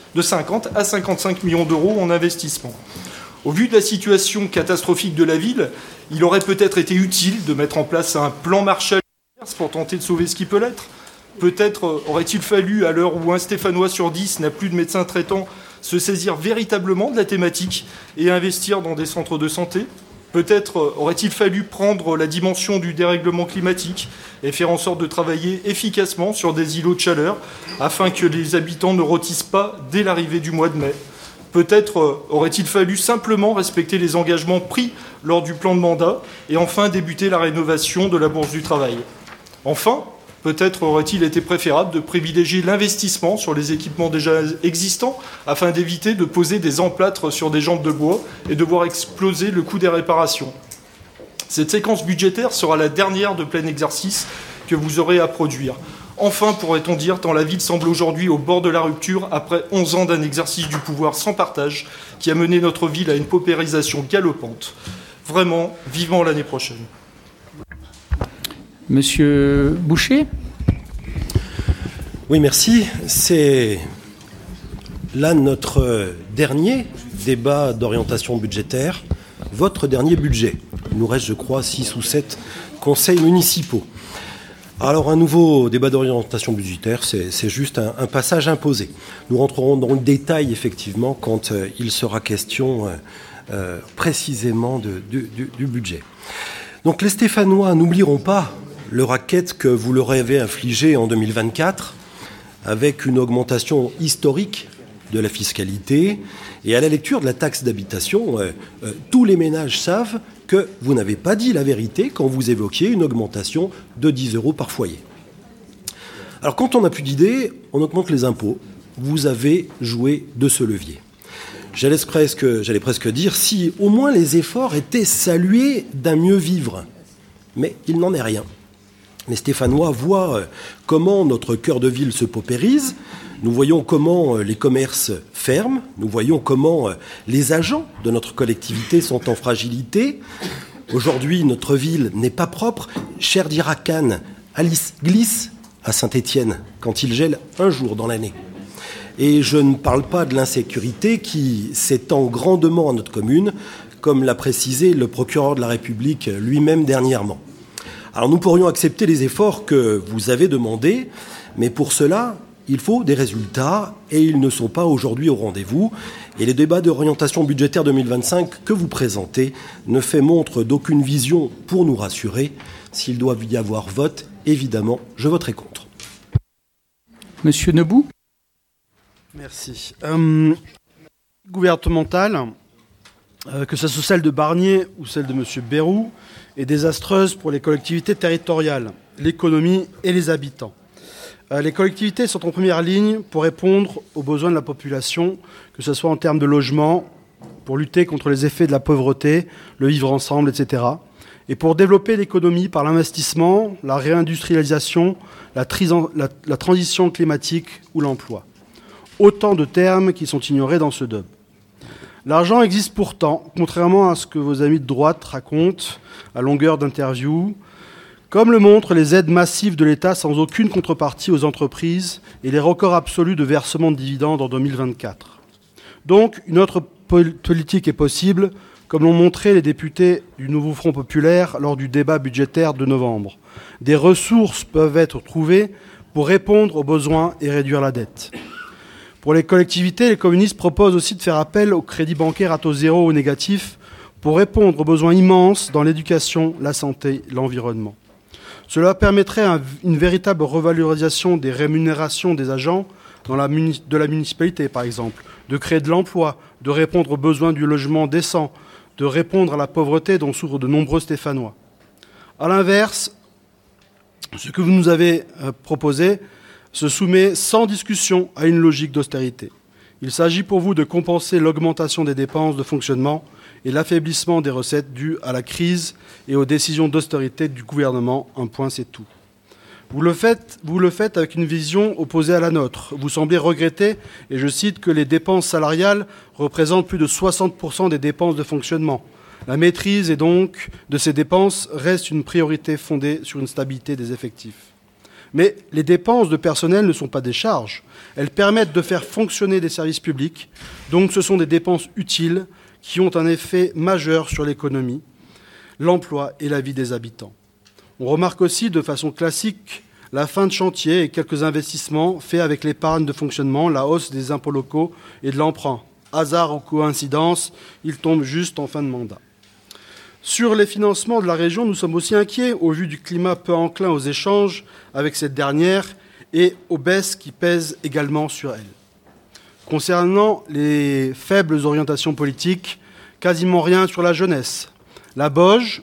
à 55 millions d'euros en investissement. Au vu de la situation catastrophique de la ville, il aurait peut-être été utile de mettre en place un plan Marshall pour tenter de sauver ce qui peut l'être. Peut-être aurait-il fallu, à l'heure où un Stéphanois sur 10 n'a plus de médecin traitant, se saisir véritablement de la thématique et investir dans des centres de santé. Peut-être aurait-il fallu prendre la dimension du dérèglement climatique et faire en sorte de travailler efficacement sur des îlots de chaleur afin que les habitants ne rôtissent pas dès l'arrivée du mois de mai. Peut-être aurait-il fallu simplement respecter les engagements pris lors du plan de mandat et enfin débuter la rénovation de la Bourse du Travail. Enfin, peut-être aurait-il été préférable de privilégier l'investissement sur les équipements déjà existants afin d'éviter de poser des emplâtres sur des jambes de bois et de voir exploser le coût des réparations. Cette séquence budgétaire sera la dernière de plein exercice que vous aurez à produire. Enfin, pourrait-on dire, tant la ville semble aujourd'hui au bord de la rupture après 11 ans d'un exercice du pouvoir sans partage qui a mené notre ville à une paupérisation galopante. Vraiment, vivement l'année prochaine. Monsieur Boucher. Oui, merci. C'est là notre dernier débat d'orientation budgétaire, votre dernier budget. Il nous reste, je crois, 6 ou 7 conseils municipaux. Alors, un nouveau débat d'orientation budgétaire, c'est juste un passage imposé. Nous rentrerons dans le détail, effectivement, quand il sera question précisément du budget. Donc, les Stéphanois n'oublieront pas le racket que vous leur avez infligé en 2024, avec une augmentation historique de la fiscalité. Et à la lecture de la taxe d'habitation, tous les ménages savent que vous n'avez pas dit la vérité quand vous évoquiez une augmentation de 10 € par foyer. Alors quand on n'a plus d'idées, on augmente les impôts. Vous avez joué de ce levier. J'allais presque dire si au moins les efforts étaient salués d'un mieux vivre. Mais il n'en est rien. Les Stéphanois voient comment notre cœur de ville se paupérise. Nous voyons comment les commerces ferment. Nous voyons comment les agents de notre collectivité sont en fragilité. Aujourd'hui, notre ville n'est pas propre. Cher dira Cannes, Alice glisse à Saint-Étienne quand il gèle un jour dans l'année. Et je ne parle pas de l'insécurité qui s'étend grandement à notre commune, comme l'a précisé le procureur de la République lui-même dernièrement. Alors nous pourrions accepter les efforts que vous avez demandés, mais pour cela, il faut des résultats et ils ne sont pas aujourd'hui au rendez-vous. Et les débats d'orientation budgétaire 2025 que vous présentez ne fait montre d'aucune vision pour nous rassurer. S'il doit y avoir vote, évidemment, je voterai contre. Monsieur Nebout ? Merci. Gouvernementale, que ce soit celle de Barnier ou celle de M. Bayrou, est désastreuse pour les collectivités territoriales, l'économie et les habitants. Les collectivités sont en première ligne pour répondre aux besoins de la population, que ce soit en termes de logement, pour lutter contre les effets de la pauvreté, le vivre ensemble, etc. Et pour développer l'économie par l'investissement, la réindustrialisation, la transition climatique ou l'emploi. Autant de termes qui sont ignorés dans ce DOB. L'argent existe pourtant, contrairement à ce que vos amis de droite racontent à longueur d'interviews, comme le montrent les aides massives de l'État sans aucune contrepartie aux entreprises et les records absolus de versement de dividendes en 2024. Donc, une autre politique est possible, comme l'ont montré les députés du Nouveau Front Populaire lors du débat budgétaire de novembre. Des ressources peuvent être trouvées pour répondre aux besoins et réduire la dette. Pour les collectivités, les communistes proposent aussi de faire appel au crédit bancaire à taux zéro ou négatif pour répondre aux besoins immenses dans l'éducation, la santé, l'environnement. Cela permettrait une véritable revalorisation des rémunérations des agents de la municipalité, par exemple, de créer de l'emploi, de répondre aux besoins du logement décent, de répondre à la pauvreté dont souffrent de nombreux Stéphanois. À l'inverse, ce que vous nous avez proposé se soumet sans discussion à une logique d'austérité. Il s'agit pour vous de compenser l'augmentation des dépenses de fonctionnement et l'affaiblissement des recettes dues à la crise et aux décisions d'austérité du gouvernement. Un point, c'est tout. Vous le faites avec une vision opposée à la nôtre. Vous semblez regretter, et je cite, que les dépenses salariales représentent plus de 60% des dépenses de fonctionnement. La maîtrise et donc de ces dépenses reste une priorité fondée sur une stabilité des effectifs. Mais les dépenses de personnel ne sont pas des charges. Elles permettent de faire fonctionner des services publics. Donc ce sont des dépenses utiles qui ont un effet majeur sur l'économie, l'emploi et la vie des habitants. On remarque aussi de façon classique la fin de chantier et quelques investissements faits avec l'épargne de fonctionnement, la hausse des impôts locaux et de l'emprunt. Hasard ou coïncidence, ils tombent juste en fin de mandat. Sur les financements de la région, nous sommes aussi inquiets au vu du climat peu enclin aux échanges avec cette dernière et aux baisses qui pèsent également sur elle. Concernant les faibles orientations politiques, quasiment rien sur la jeunesse. La BOJ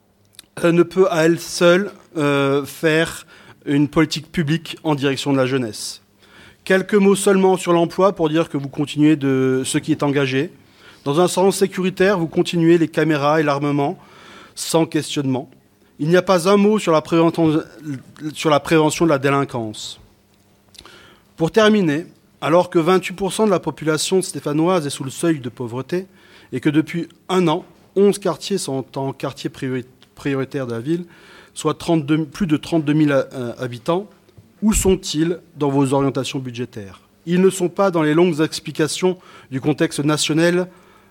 ne peut à elle seule faire une politique publique en direction de la jeunesse. Quelques mots seulement sur l'emploi pour dire que vous continuez de ce qui est engagé. Dans un sens sécuritaire, vous continuez les caméras et l'armement sans questionnement. Il n'y a pas un mot sur la prévention de la délinquance. Pour terminer, alors que 28% de la population stéphanoise est sous le seuil de pauvreté et que depuis un an, 11 quartiers sont en quartier prioritaire de la ville, soit plus de 32 000 habitants, où sont-ils dans vos orientations budgétaires ? Ils ne sont pas dans les longues explications du contexte national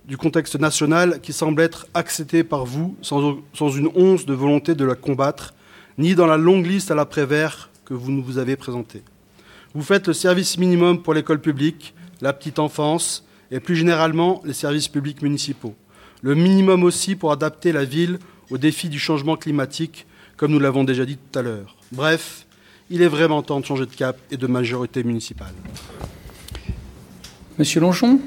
qui semble être accepté par vous sans une once de volonté de la combattre, ni dans la longue liste à l'après-vert que vous nous avez présentée. Vous faites le service minimum pour l'école publique, la petite enfance et plus généralement les services publics municipaux. Le minimum aussi pour adapter la ville aux défis du changement climatique, comme nous l'avons déjà dit tout à l'heure. Bref, il est vraiment temps de changer de cap et de majorité municipale. Monsieur Longeon.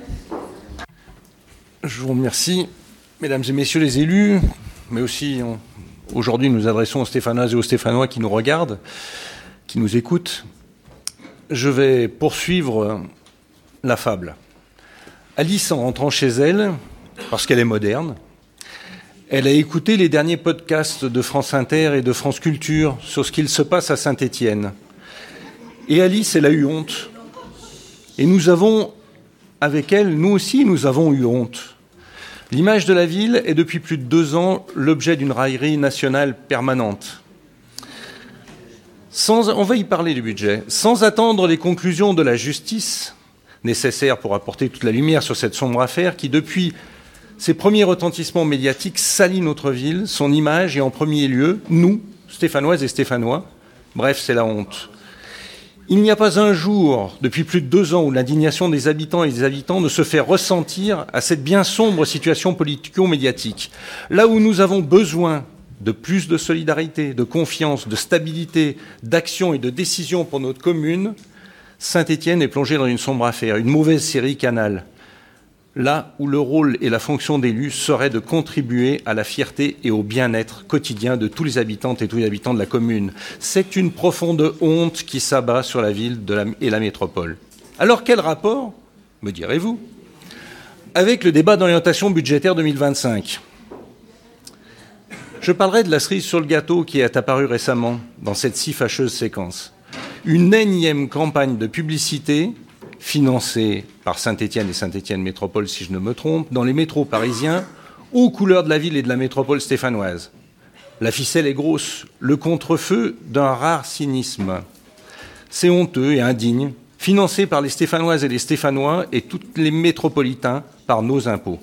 Je vous remercie, mesdames et messieurs les élus, mais aussi aujourd'hui nous adressons aux Stéphanoises et aux Stéphanois qui nous regardent, qui nous écoutent. Je vais poursuivre la fable. Alice, en rentrant chez elle, parce qu'elle est moderne, elle a écouté les derniers podcasts de France Inter et de France Culture sur ce qu'il se passe à Saint-Étienne. Et Alice, elle a eu honte. Et nous avons, avec elle, nous aussi, nous avons eu honte. L'image de la ville est depuis plus de 2 ans l'objet d'une raillerie nationale permanente. On va y parler du budget. Sans attendre les conclusions de la justice, nécessaires pour apporter toute la lumière sur cette sombre affaire qui, depuis ses premiers retentissements médiatiques, salit notre ville, son image et en premier lieu, nous, Stéphanoises et Stéphanois. Bref, c'est la honte. Il n'y a pas un jour, depuis plus de 2 ans, où l'indignation des habitants et des habitants ne se fait ressentir à cette bien sombre situation politico-médiatique. Là où nous avons besoin de plus de solidarité, de confiance, de stabilité, d'action et de décision pour notre commune, Saint-Étienne est plongé dans une sombre affaire, une mauvaise série Canal. Là où le rôle et la fonction d'élu serait de contribuer à la fierté et au bien-être quotidien de tous les habitantes et tous les habitants de la commune. C'est une profonde honte qui s'abat sur la ville et la métropole. Alors quel rapport, me direz-vous, avec le débat d'orientation budgétaire 2025 ? Je parlerai de la cerise sur le gâteau qui est apparue récemment dans cette si fâcheuse séquence. Une énième campagne de publicité financée par Saint-Étienne et Saint-Étienne Métropole, si je ne me trompe, dans les métros parisiens, aux couleurs de la ville et de la métropole stéphanoise. La ficelle est grosse, le contre-feu d'un rare cynisme. C'est honteux et indigne, financé par les Stéphanoises et les Stéphanois et tous les métropolitains par nos impôts.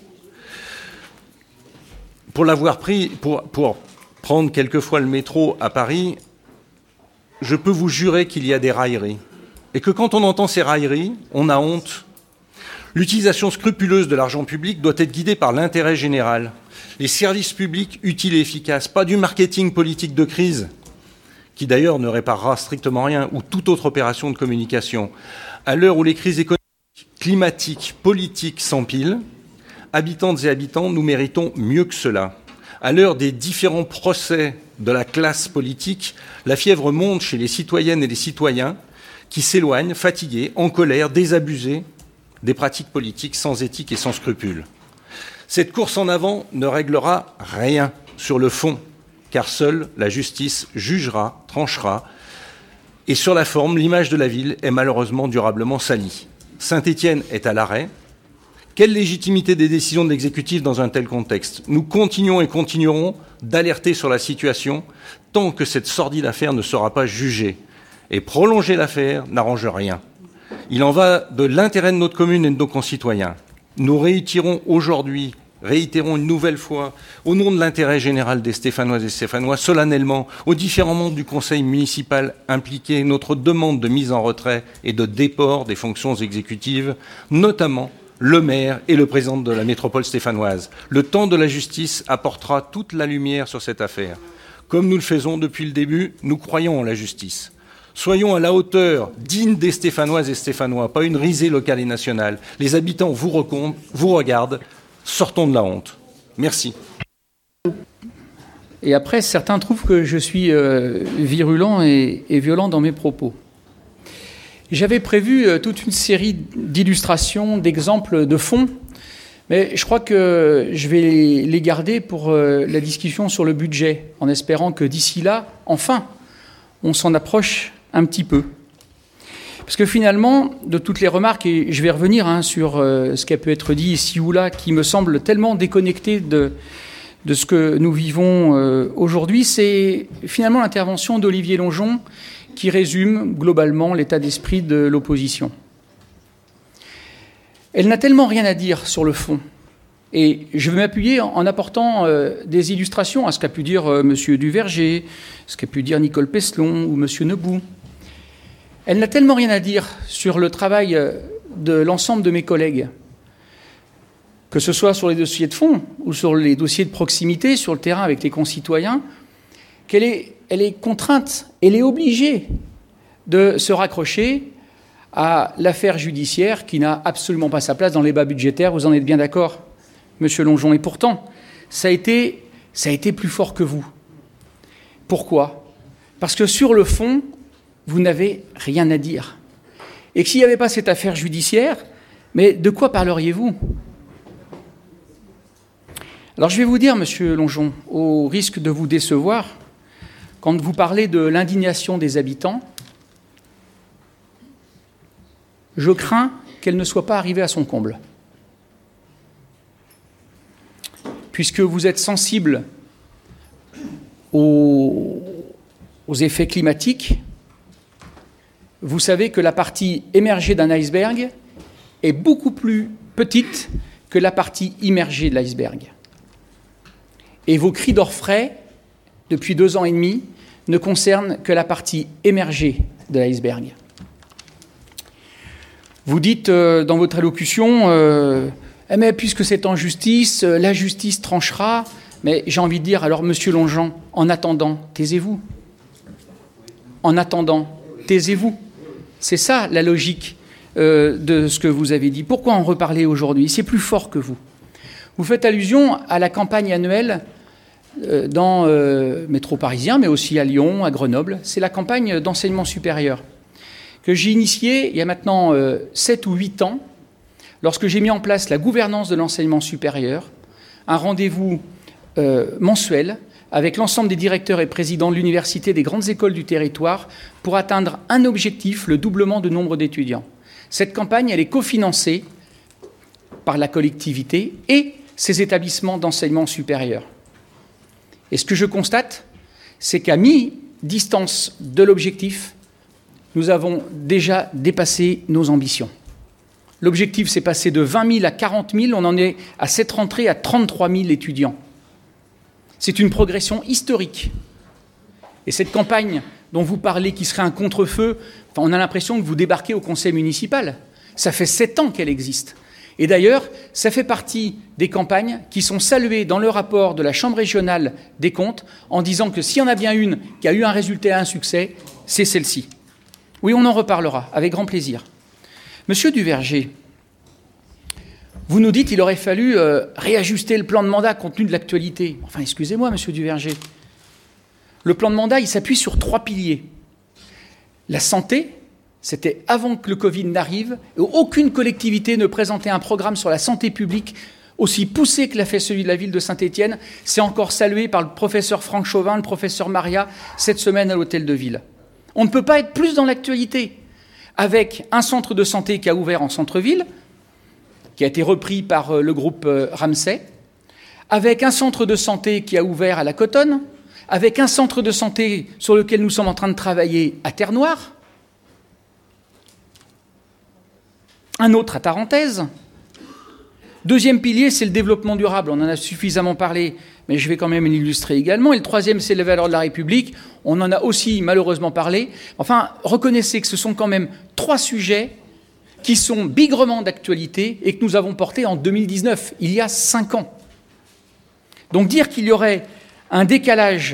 Pour prendre quelquefois le métro à Paris, je peux vous jurer qu'il y a des railleries. Et que quand on entend ces railleries, on a honte. L'utilisation scrupuleuse de l'argent public doit être guidée par l'intérêt général. Les services publics utiles et efficaces, pas du marketing politique de crise, qui d'ailleurs ne réparera strictement rien, ou toute autre opération de communication. À l'heure où les crises économiques, climatiques, politiques s'empilent, habitantes et habitants, nous méritons mieux que cela. À l'heure des différents procès de la classe politique, la fièvre monte chez les citoyennes et les citoyens qui s'éloignent, fatigués, en colère, désabusés des pratiques politiques sans éthique et sans scrupules. Cette course en avant ne réglera rien sur le fond, car seule la justice jugera, tranchera, et sur la forme, l'image de la ville est malheureusement durablement salie. Saint-Étienne est à l'arrêt. Quelle légitimité des décisions de l'exécutif dans un tel contexte ? Nous continuons et continuerons d'alerter sur la situation tant que cette sordide affaire ne sera pas jugée. Et prolonger l'affaire n'arrange rien. Il en va de l'intérêt de notre commune et de nos concitoyens. Nous réitérons une nouvelle fois, au nom de l'intérêt général des Stéphanoises et Stéphanois, solennellement, aux différents membres du conseil municipal impliqués, notre demande de mise en retrait et de déport des fonctions exécutives, notamment le maire et le président de la métropole stéphanoise. Le temps de la justice apportera toute la lumière sur cette affaire. Comme nous le faisons depuis le début, nous croyons en la justice. Soyons à la hauteur, digne des Stéphanoises et Stéphanois, pas une risée locale et nationale. Les habitants vous regardent, sortons de la honte. Merci. Et après, certains trouvent que je suis virulent et violent dans mes propos. J'avais prévu toute une série d'illustrations, d'exemples de fond, mais je crois que je vais les garder pour la discussion sur le budget, en espérant que d'ici là, enfin, on s'en approche un petit peu. Parce que finalement, de toutes les remarques, et je vais revenir sur ce qui a pu être dit ici ou là, qui me semble tellement déconnecté de ce que nous vivons aujourd'hui, c'est finalement l'intervention d'Olivier Longeon qui résume globalement l'état d'esprit de l'opposition. Elle n'a tellement rien à dire sur le fond. Et je vais m'appuyer en apportant des illustrations à ce qu'a pu dire M. Duverger, ce qu'a pu dire Nicole Peslon ou M. Nebout. Elle n'a tellement rien à dire sur le travail de l'ensemble de mes collègues, que ce soit sur les dossiers de fond ou sur les dossiers de proximité, sur le terrain avec les concitoyens, qu'elle est contrainte, elle est obligée de se raccrocher à l'affaire judiciaire qui n'a absolument pas sa place dans les débats budgétaires. Vous en êtes bien d'accord, Monsieur Longeon? Et pourtant, ça a été plus fort que vous. Pourquoi? Parce que sur le fond, vous n'avez rien à dire. Et que s'il n'y avait pas cette affaire judiciaire, mais de quoi parleriez-vous? Alors je vais vous dire, Monsieur Longeon, au risque de vous décevoir, quand vous parlez de l'indignation des habitants, je crains qu'elle ne soit pas arrivée à son comble. Puisque vous êtes sensible aux effets climatiques, vous savez que la partie émergée d'un iceberg est beaucoup plus petite que la partie immergée de l'iceberg. Et vos cris d'orfraie, depuis 2 ans et demi, ne concernent que la partie émergée de l'iceberg. Vous dites dans votre allocution, mais puisque c'est en justice, la justice tranchera. Mais j'ai envie de dire, alors Monsieur Longeon, en attendant, taisez-vous. En attendant, taisez-vous. C'est ça la logique de ce que vous avez dit. Pourquoi en reparler aujourd'hui? C'est plus fort que vous. Vous faites allusion à la campagne annuelle dans le métro parisien, mais aussi à Lyon, à Grenoble. C'est la campagne d'enseignement supérieur que j'ai initiée il y a maintenant 7 ou 8 ans, lorsque j'ai mis en place la gouvernance de l'enseignement supérieur, un rendez-vous mensuel avec l'ensemble des directeurs et présidents de l'université des grandes écoles du territoire pour atteindre un objectif, le doublement du nombre d'étudiants. Cette campagne, elle est cofinancée par la collectivité et ses établissements d'enseignement supérieur. Et ce que je constate, c'est qu'à mi-distance de l'objectif, nous avons déjà dépassé nos ambitions. L'objectif s'est passé de 20 000 à 40 000, on en est à cette rentrée à 33 000 étudiants. C'est une progression historique. Et cette campagne dont vous parlez, qui serait un contre-feu, on a l'impression que vous débarquez au conseil municipal. Ça fait 7 ans qu'elle existe. Et d'ailleurs, ça fait partie des campagnes qui sont saluées dans le rapport de la Chambre régionale des comptes en disant que s'il y en a bien une qui a eu un résultat et un succès, c'est celle-ci. Oui, on en reparlera, avec grand plaisir. Monsieur Duverger, vous nous dites qu'il aurait fallu réajuster le plan de mandat compte tenu de l'actualité. Enfin, excusez-moi, Monsieur Duverger. Le plan de mandat, il s'appuie sur 3 piliers. La santé, c'était avant que le Covid n'arrive, et aucune collectivité ne présentait un programme sur la santé publique aussi poussé que l'a fait celui de la ville de Saint-Étienne. C'est encore salué par le professeur Franck Chauvin, le professeur Maria, cette semaine à l'hôtel de ville. On ne peut pas être plus dans l'actualité, avec un centre de santé qui a ouvert en centre-ville, qui a été repris par le groupe Ramsay, avec un centre de santé qui a ouvert à la Cotonne, avec un centre de santé sur lequel nous sommes en train de travailler à Terre-Noire, un autre à Tarentaise. Deuxième pilier, c'est le développement durable. On en a suffisamment parlé, mais je vais quand même l'illustrer également. Et le troisième, c'est les valeurs de la République. On en a aussi malheureusement parlé. Enfin, reconnaissez que ce sont quand même 3 sujets qui sont bigrement d'actualité et que nous avons portés en 2019, il y a 5 ans. Donc dire qu'il y aurait un décalage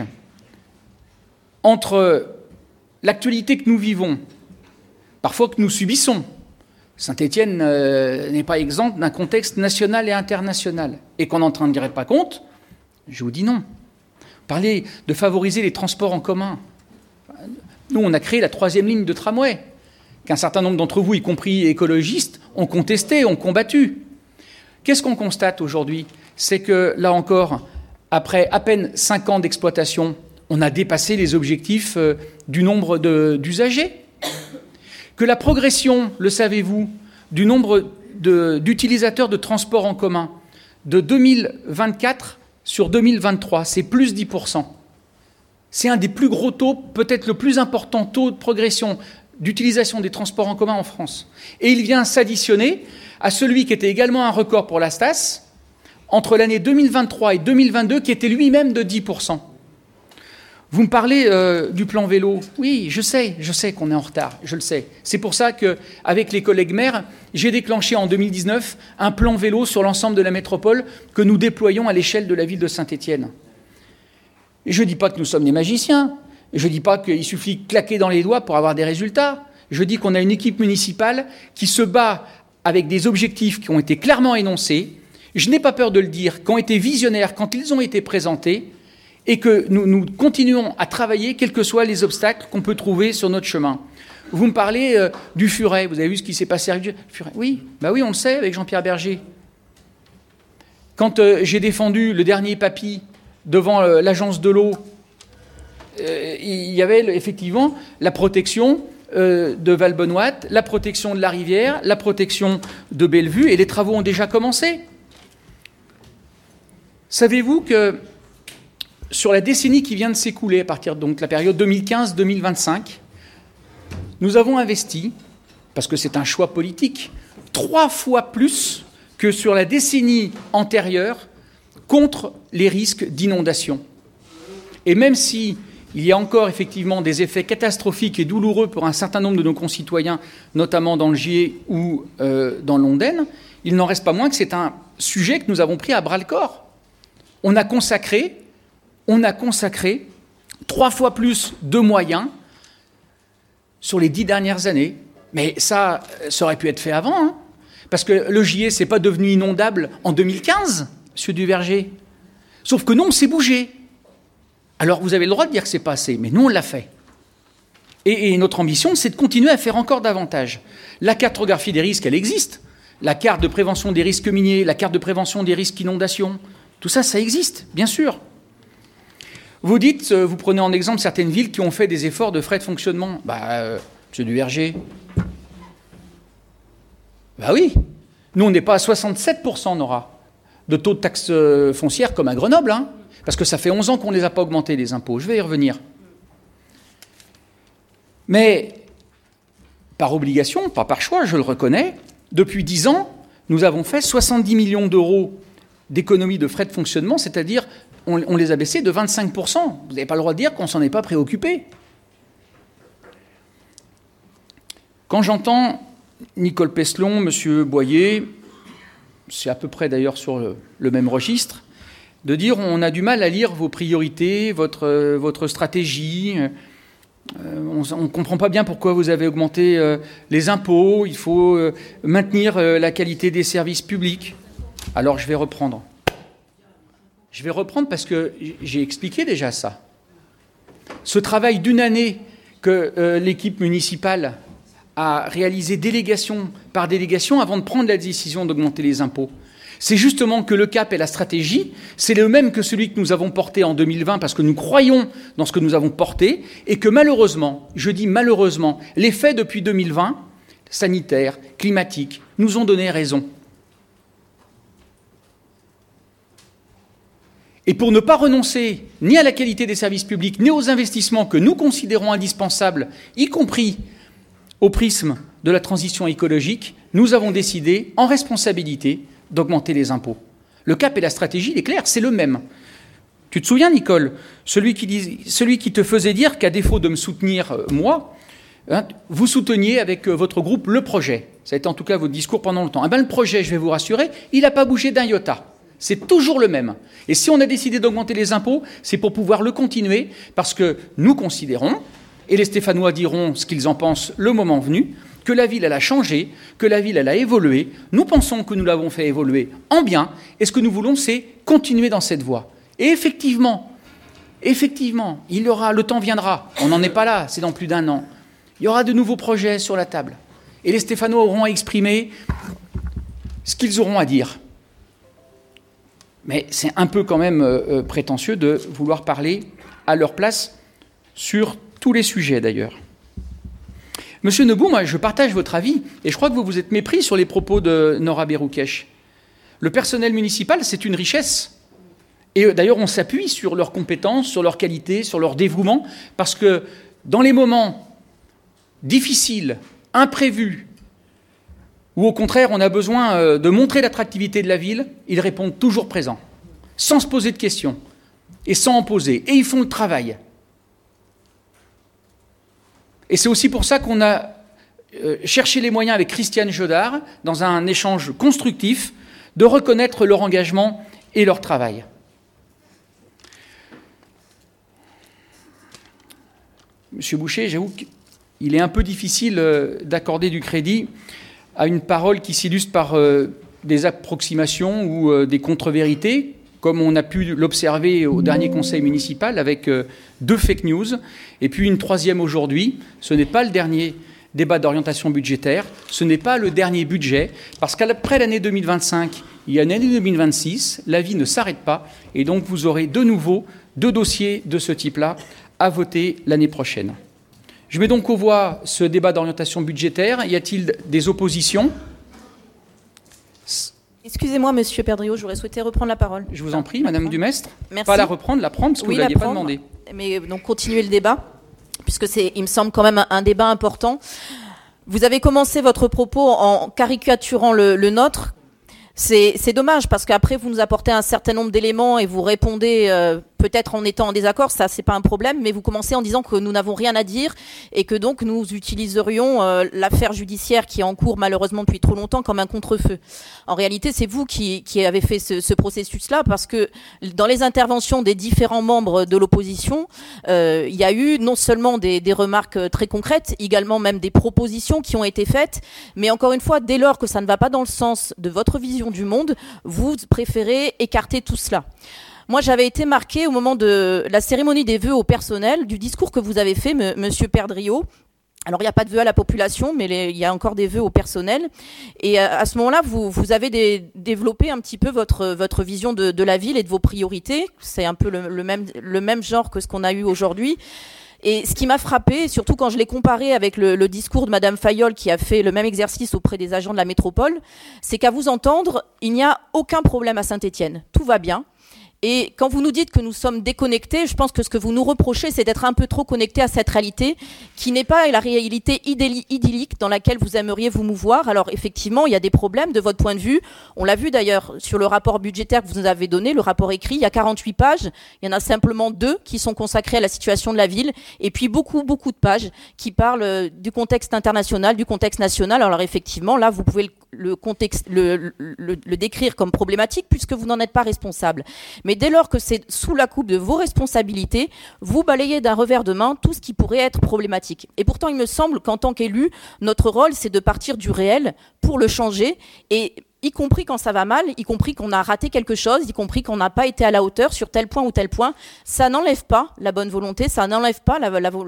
entre l'actualité que nous vivons, parfois que nous subissons, Saint-Étienne n'est pas exempt d'un contexte national et international, et qu'on n'en tiendrait pas compte, je vous dis non. Parler de favoriser les transports en commun. Nous, on a créé la 3e ligne de tramway, qu'un certain nombre d'entre vous, y compris écologistes, ont contesté, ont combattu. Qu'est-ce qu'on constate aujourd'hui? C'est que, là encore, après à peine 5 ans d'exploitation, on a dépassé les objectifs du nombre d'usagers. Que la progression, le savez-vous, du nombre d'utilisateurs de transports en commun de 2024 sur 2023, c'est plus 10%. C'est un des plus gros taux, peut-être le plus important taux de progression d'utilisation des transports en commun en France. Et il vient s'additionner à celui qui était également un record pour la Stas, entre l'année 2023 et 2022, qui était lui-même de 10%. Vous me parlez du plan vélo. Oui, je sais qu'on est en retard, je le sais. C'est pour ça qu'avec les collègues maires, j'ai déclenché en 2019 un plan vélo sur l'ensemble de la métropole que nous déployons à l'échelle de la ville de Saint-Étienne. Et je ne dis pas que nous sommes des magiciens, je ne dis pas qu'il suffit de claquer dans les doigts pour avoir des résultats. Je dis qu'on a une équipe municipale qui se bat avec des objectifs qui ont été clairement énoncés. Je n'ai pas peur de le dire, qui ont été visionnaires quand ils ont été présentés, et que nous continuons à travailler, quels que soient les obstacles qu'on peut trouver sur notre chemin. Vous me parlez du Furet. Vous avez vu ce qui s'est passé avec le Furet? Oui, oui, on le sait avec Jean-Pierre Berger. Quand j'ai défendu le dernier papy devant l'agence de l'eau, il y avait effectivement la protection de Valbonnois, la protection de la rivière, la protection de Bellevue, et les travaux ont déjà commencé. Savez-vous que sur la décennie qui vient de s'écouler, à partir de la période 2015-2025, nous avons investi, parce que c'est un choix politique, 3 fois plus que sur la décennie antérieure contre les risques d'inondation. Et même si il y a encore effectivement des effets catastrophiques et douloureux pour un certain nombre de nos concitoyens, notamment dans le Gier ou dans l'Ondaine, il n'en reste pas moins que c'est un sujet que nous avons pris à bras-le-corps. On a consacré 3 fois plus de moyens sur les 10 dernières années. Mais ça aurait pu être fait avant, hein, parce que le Gier, c'est pas devenu inondable en 2015, monsieur Duverger. Sauf que nous, on s'est bougé. Alors vous avez le droit de dire que c'est pas assez, mais nous, on l'a fait. Et notre ambition, c'est de continuer à faire encore davantage. La cartographie des risques, elle existe. La carte de prévention des risques miniers, la carte de prévention des risques inondations, tout ça, ça existe, bien sûr. Vous dites, vous prenez en exemple certaines villes qui ont fait des efforts de frais de fonctionnement. Monsieur Duverger. Oui. Nous, on n'est pas à 67%, Nora, de taux de taxe foncière comme à Grenoble, hein, parce que ça fait 11 ans qu'on ne les a pas augmentés, les impôts. Je vais y revenir. Mais, par obligation, pas par choix, je le reconnais, depuis 10 ans, nous avons fait 70 millions d'euros d'économies de frais de fonctionnement, c'est-à-dire on les a baissés de 25%. Vous n'avez pas le droit de dire qu'on ne s'en est pas préoccupé. Quand j'entends Nicole Peslon, M. Boyer, c'est à peu près d'ailleurs sur le même registre, de dire on a du mal à lire vos priorités, votre stratégie, on ne comprend pas bien pourquoi vous avez augmenté les impôts, il faut maintenir la qualité des services publics. Alors je vais reprendre. Je vais reprendre parce que j'ai expliqué déjà ça. Ce travail d'une année que l'équipe municipale a réalisé délégation par délégation avant de prendre la décision d'augmenter les impôts, c'est justement que le cap et la stratégie, c'est le même que celui que nous avons porté en 2020 parce que nous croyons dans ce que nous avons porté et que malheureusement, je dis malheureusement, les faits depuis 2020, sanitaires, climatiques, nous ont donné raison. Et pour ne pas renoncer ni à la qualité des services publics, ni aux investissements que nous considérons indispensables, y compris au prisme de la transition écologique, nous avons décidé, en responsabilité, d'augmenter les impôts. Le cap et la stratégie, il est clair, c'est le même. Tu te souviens, Nicole, celui qui te faisait dire qu'à défaut de me soutenir, moi, hein, vous souteniez avec votre groupe le projet. Ça a été en tout cas votre discours pendant longtemps. Le projet, je vais vous rassurer, il n'a pas bougé d'un iota. C'est toujours le même. Et si on a décidé d'augmenter les impôts, c'est pour pouvoir le continuer, parce que nous considérons, et les Stéphanois diront ce qu'ils en pensent le moment venu, que la ville, elle a changé, que la ville, elle a évolué. Nous pensons que nous l'avons fait évoluer en bien, et ce que nous voulons, c'est continuer dans cette voie. Et effectivement, le temps viendra. On n'en est pas là, c'est dans plus d'1 an. Il y aura de nouveaux projets sur la table. Et les Stéphanois auront à exprimer ce qu'ils auront à dire. Mais c'est un peu quand même prétentieux de vouloir parler à leur place sur tous les sujets d'ailleurs. Monsieur Nebou, moi je partage votre avis et je crois que vous vous êtes mépris sur les propos de Nora Berroukesh. Le personnel municipal, c'est une richesse. Et d'ailleurs, on s'appuie sur leurs compétences, sur leur qualité, sur leur dévouement, parce que dans les moments difficiles, imprévus, ou au contraire, on a besoin de montrer l'attractivité de la ville, ils répondent toujours présents, sans se poser de questions, et sans en poser. Et ils font le travail. Et c'est aussi pour ça qu'on a cherché les moyens avec Christiane Jodard, dans un échange constructif, de reconnaître leur engagement et leur travail. Monsieur Boucher, j'avoue qu'il il est un peu difficile d'accorder du crédit à une parole qui s'illustre par des approximations ou des contre-vérités, comme on a pu l'observer au dernier conseil municipal avec 2 fake news, et puis une 3e aujourd'hui. Ce n'est pas le dernier débat d'orientation budgétaire, ce n'est pas le dernier budget, parce qu'après l'année 2025, il y a une année 2026, la vie ne s'arrête pas, et donc vous aurez de nouveau 2 dossiers de ce type-là à voter l'année prochaine. Je mets donc aux voix ce débat d'orientation budgétaire. Y a-t-il des oppositions ? Excusez-moi, Monsieur Perdriau, j'aurais souhaité reprendre la parole. Je vous en prie, Madame Dumestre. Merci. Pas la reprendre, la prendre, parce que vous ne l'aviez pas demandé. Mais donc continuer le débat, puisque il me semble quand même un débat important. Vous avez commencé votre propos en caricaturant le nôtre. C'est dommage, parce qu'après, vous nous apportez un certain nombre d'éléments et vous répondez peut-être en étant en désaccord, ça c'est pas un problème, mais vous commencez en disant que nous n'avons rien à dire et que donc nous utiliserions l'affaire judiciaire qui est en cours malheureusement depuis trop longtemps comme un contre-feu. En réalité, c'est vous qui avez fait ce processus-là, parce que dans les interventions des différents membres de l'opposition, il y a eu non seulement des remarques très concrètes, également même des propositions qui ont été faites, mais encore une fois, dès lors que ça ne va pas dans le sens de votre vision du monde, vous préférez écarter tout cela. Moi, j'avais été marquée au moment de la cérémonie des vœux au personnel, du discours que vous avez fait, Monsieur Perdriau. Alors, il n'y a pas de vœux à la population, mais il y a encore des vœux au personnel. Et à ce moment-là, vous avez développé un petit peu votre vision de la ville et de vos priorités. C'est un peu le même genre que ce qu'on a eu aujourd'hui. Et ce qui m'a frappé, surtout quand je l'ai comparé avec le discours de Madame Fayolle qui a fait le même exercice auprès des agents de la métropole, c'est qu'à vous entendre, il n'y a aucun problème à Saint-Étienne. Tout va bien. Et quand vous nous dites que nous sommes déconnectés, je pense que ce que vous nous reprochez, c'est d'être un peu trop connectés à cette réalité qui n'est pas la réalité idyllique dans laquelle vous aimeriez vous mouvoir. Alors effectivement, il y a des problèmes de votre point de vue. On l'a vu d'ailleurs sur le rapport budgétaire que vous nous avez donné, le rapport écrit. Il y a 48 pages. Il y en a simplement 2 qui sont consacrées à la situation de la ville. Et puis beaucoup de pages qui parlent du contexte international, du contexte national. Alors effectivement, là, vous pouvez le décrire comme problématique puisque vous n'en êtes pas responsable. Mais dès lors que c'est sous la coupe de vos responsabilités, vous balayez d'un revers de main tout ce qui pourrait être problématique. Et pourtant, il me semble qu'en tant qu'élu, notre rôle, c'est de partir du réel pour le changer, et y compris quand ça va mal, y compris qu'on a raté quelque chose, y compris qu'on n'a pas été à la hauteur sur tel point ou tel point. Ça n'enlève pas la bonne volonté, ça n'enlève pas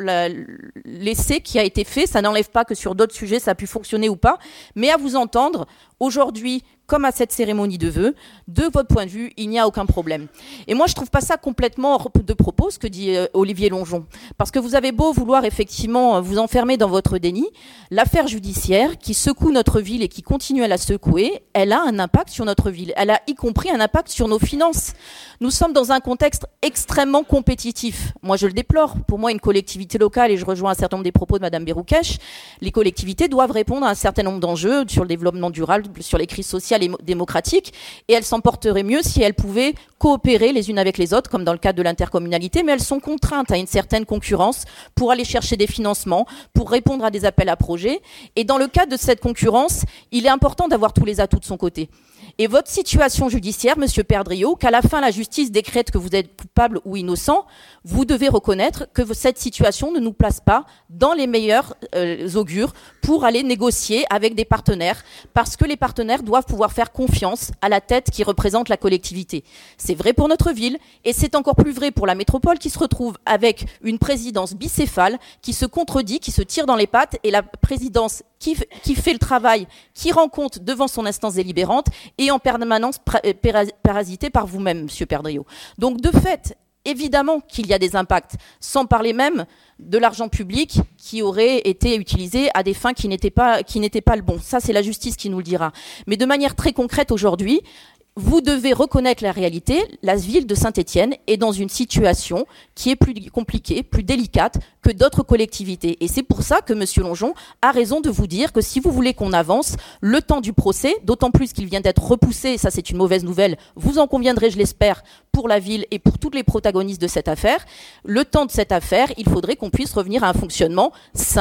l'essai qui a été fait, ça n'enlève pas que sur d'autres sujets ça a pu fonctionner ou pas. Mais à vous entendre, aujourd'hui, comme à cette cérémonie de vœux, de votre point de vue, il n'y a aucun problème. Et moi, je trouve pas ça complètement hors de propos, ce que dit Olivier Longeon. Parce que vous avez beau vouloir effectivement vous enfermer dans votre déni, l'affaire judiciaire qui secoue notre ville et qui continue à la secouer, elle a un impact sur notre ville. Elle a y compris un impact sur nos finances. Nous sommes dans un contexte extrêmement compétitif. Moi, je le déplore. Pour moi, une collectivité locale, et je rejoins un certain nombre des propos de Madame Béroucache, les collectivités doivent répondre à un certain nombre d'enjeux sur le développement durable, sur les crises sociales et démocratiques, et elles s'en porteraient mieux si elles pouvaient coopérer les unes avec les autres, comme dans le cadre de l'intercommunalité, mais elles sont contraintes à une certaine concurrence pour aller chercher des financements, pour répondre à des appels à projets. Et dans le cadre de cette concurrence, il est important d'avoir tous les atouts de son côté. Et votre situation judiciaire, Monsieur Perdriau, qu'à la fin la justice décrète que vous êtes coupable ou innocent, vous devez reconnaître que cette situation ne nous place pas dans les meilleurs augures pour aller négocier avec des partenaires, parce que les partenaires doivent pouvoir faire confiance à la tête qui représente la collectivité. C'est vrai pour notre ville, et c'est encore plus vrai pour la métropole qui se retrouve avec une présidence bicéphale qui se contredit, qui se tire dans les pattes, et la présidence qui fait le travail, qui rend compte devant son instance délibérante, et en permanence parasité par vous-même, Monsieur Perdriau. Donc de fait, évidemment qu'il y a des impacts, sans parler même de l'argent public qui aurait été utilisé à des fins qui n'étaient pas le bon. Ça, c'est la justice qui nous le dira. Mais de manière très concrète aujourd'hui, vous devez reconnaître la réalité. La ville de Saint-Étienne est dans une situation qui est plus compliquée, plus délicate que d'autres collectivités. Et c'est pour ça que M. Longeon a raison de vous dire que si vous voulez qu'on avance, le temps du procès, d'autant plus qu'il vient d'être repoussé, et ça c'est une mauvaise nouvelle, vous en conviendrez, je l'espère, pour la ville et pour tous les protagonistes de cette affaire, le temps de cette affaire, il faudrait qu'on puisse revenir à un fonctionnement sain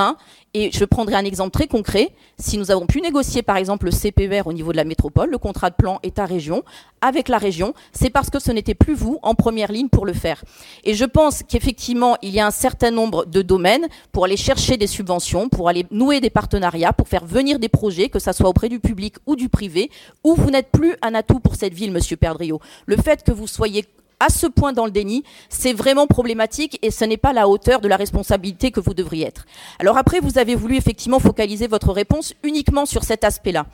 Et je prendrai un exemple très concret. Si nous avons pu négocier, par exemple, le CPER au niveau de la métropole, le contrat de plan État-région, avec la région, c'est parce que ce n'était plus vous en première ligne pour le faire. Et je pense qu'effectivement, il y a un certain nombre de domaines pour aller chercher des subventions, pour aller nouer des partenariats, pour faire venir des projets, que ça soit auprès du public ou du privé, où vous n'êtes plus un atout pour cette ville, Monsieur Perdriau. Le fait que vous soyez à ce point dans le déni, c'est vraiment problématique et ce n'est pas la hauteur de la responsabilité que vous devriez être. Alors après, vous avez voulu effectivement focaliser votre réponse uniquement sur cet aspect-là.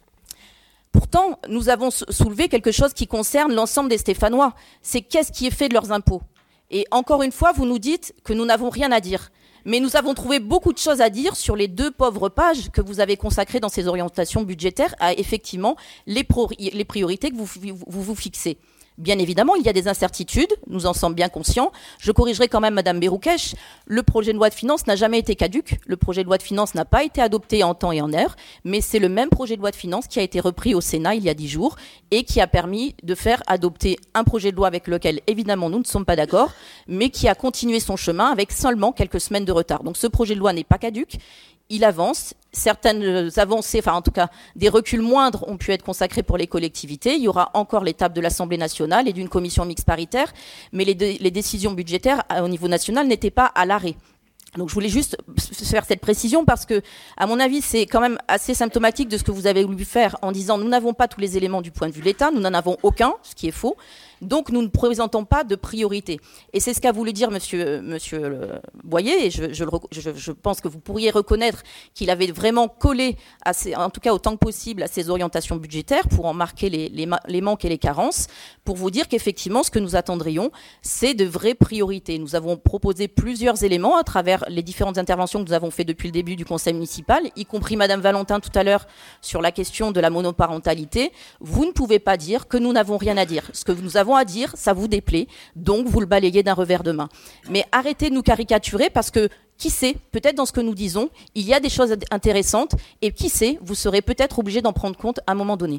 Pourtant, nous avons soulevé quelque chose qui concerne l'ensemble des Stéphanois. C'est qu'est-ce qui est fait de leurs impôts. Et encore une fois, vous nous dites que nous n'avons rien à dire. Mais nous avons trouvé beaucoup de choses à dire sur les 2 pauvres pages que vous avez consacrées dans ces orientations budgétaires à effectivement les priorités que vous fixez. Bien évidemment, il y a des incertitudes, nous en sommes bien conscients. Je corrigerai quand même Madame Berrouquèche, le projet de loi de finances n'a jamais été caduc, le projet de loi de finances n'a pas été adopté en temps et en heure, mais c'est le même projet de loi de finances qui a été repris au Sénat il y a 10 jours et qui a permis de faire adopter un projet de loi avec lequel, évidemment, nous ne sommes pas d'accord, mais qui a continué son chemin avec seulement quelques semaines de retard. Donc ce projet de loi n'est pas caduc. Il avance, certaines avancées, enfin en tout cas des reculs moindres ont pu être consacrés pour les collectivités. Il y aura encore l'étape de l'Assemblée nationale et d'une commission mixte paritaire, mais les décisions budgétaires au niveau national n'étaient pas à l'arrêt. Donc je voulais juste faire cette précision parce que, à mon avis, c'est quand même assez symptomatique de ce que vous avez voulu faire en disant nous n'avons pas tous les éléments du point de vue de l'État, nous n'en avons aucun, ce qui est faux. Donc nous ne présentons pas de priorité. Et c'est ce qu'a voulu dire Monsieur Boyer, et je pense que vous pourriez reconnaître qu'il avait vraiment collé, en tout cas autant que possible, à ces orientations budgétaires pour en marquer les manques et les carences, pour vous dire qu'effectivement, ce que nous attendrions, c'est de vraies priorités. Nous avons proposé plusieurs éléments à travers les différentes interventions que nous avons faites depuis le début du conseil municipal, y compris Madame Valentin tout à l'heure sur la question de la monoparentalité. Vous ne pouvez pas dire que nous n'avons rien à dire. Ce que nous avons à dire, ça vous déplaît, donc vous le balayez d'un revers de main. Mais arrêtez de nous caricaturer parce que, qui sait, peut-être dans ce que nous disons, il y a des choses intéressantes et qui sait, vous serez peut-être obligé d'en prendre compte à un moment donné.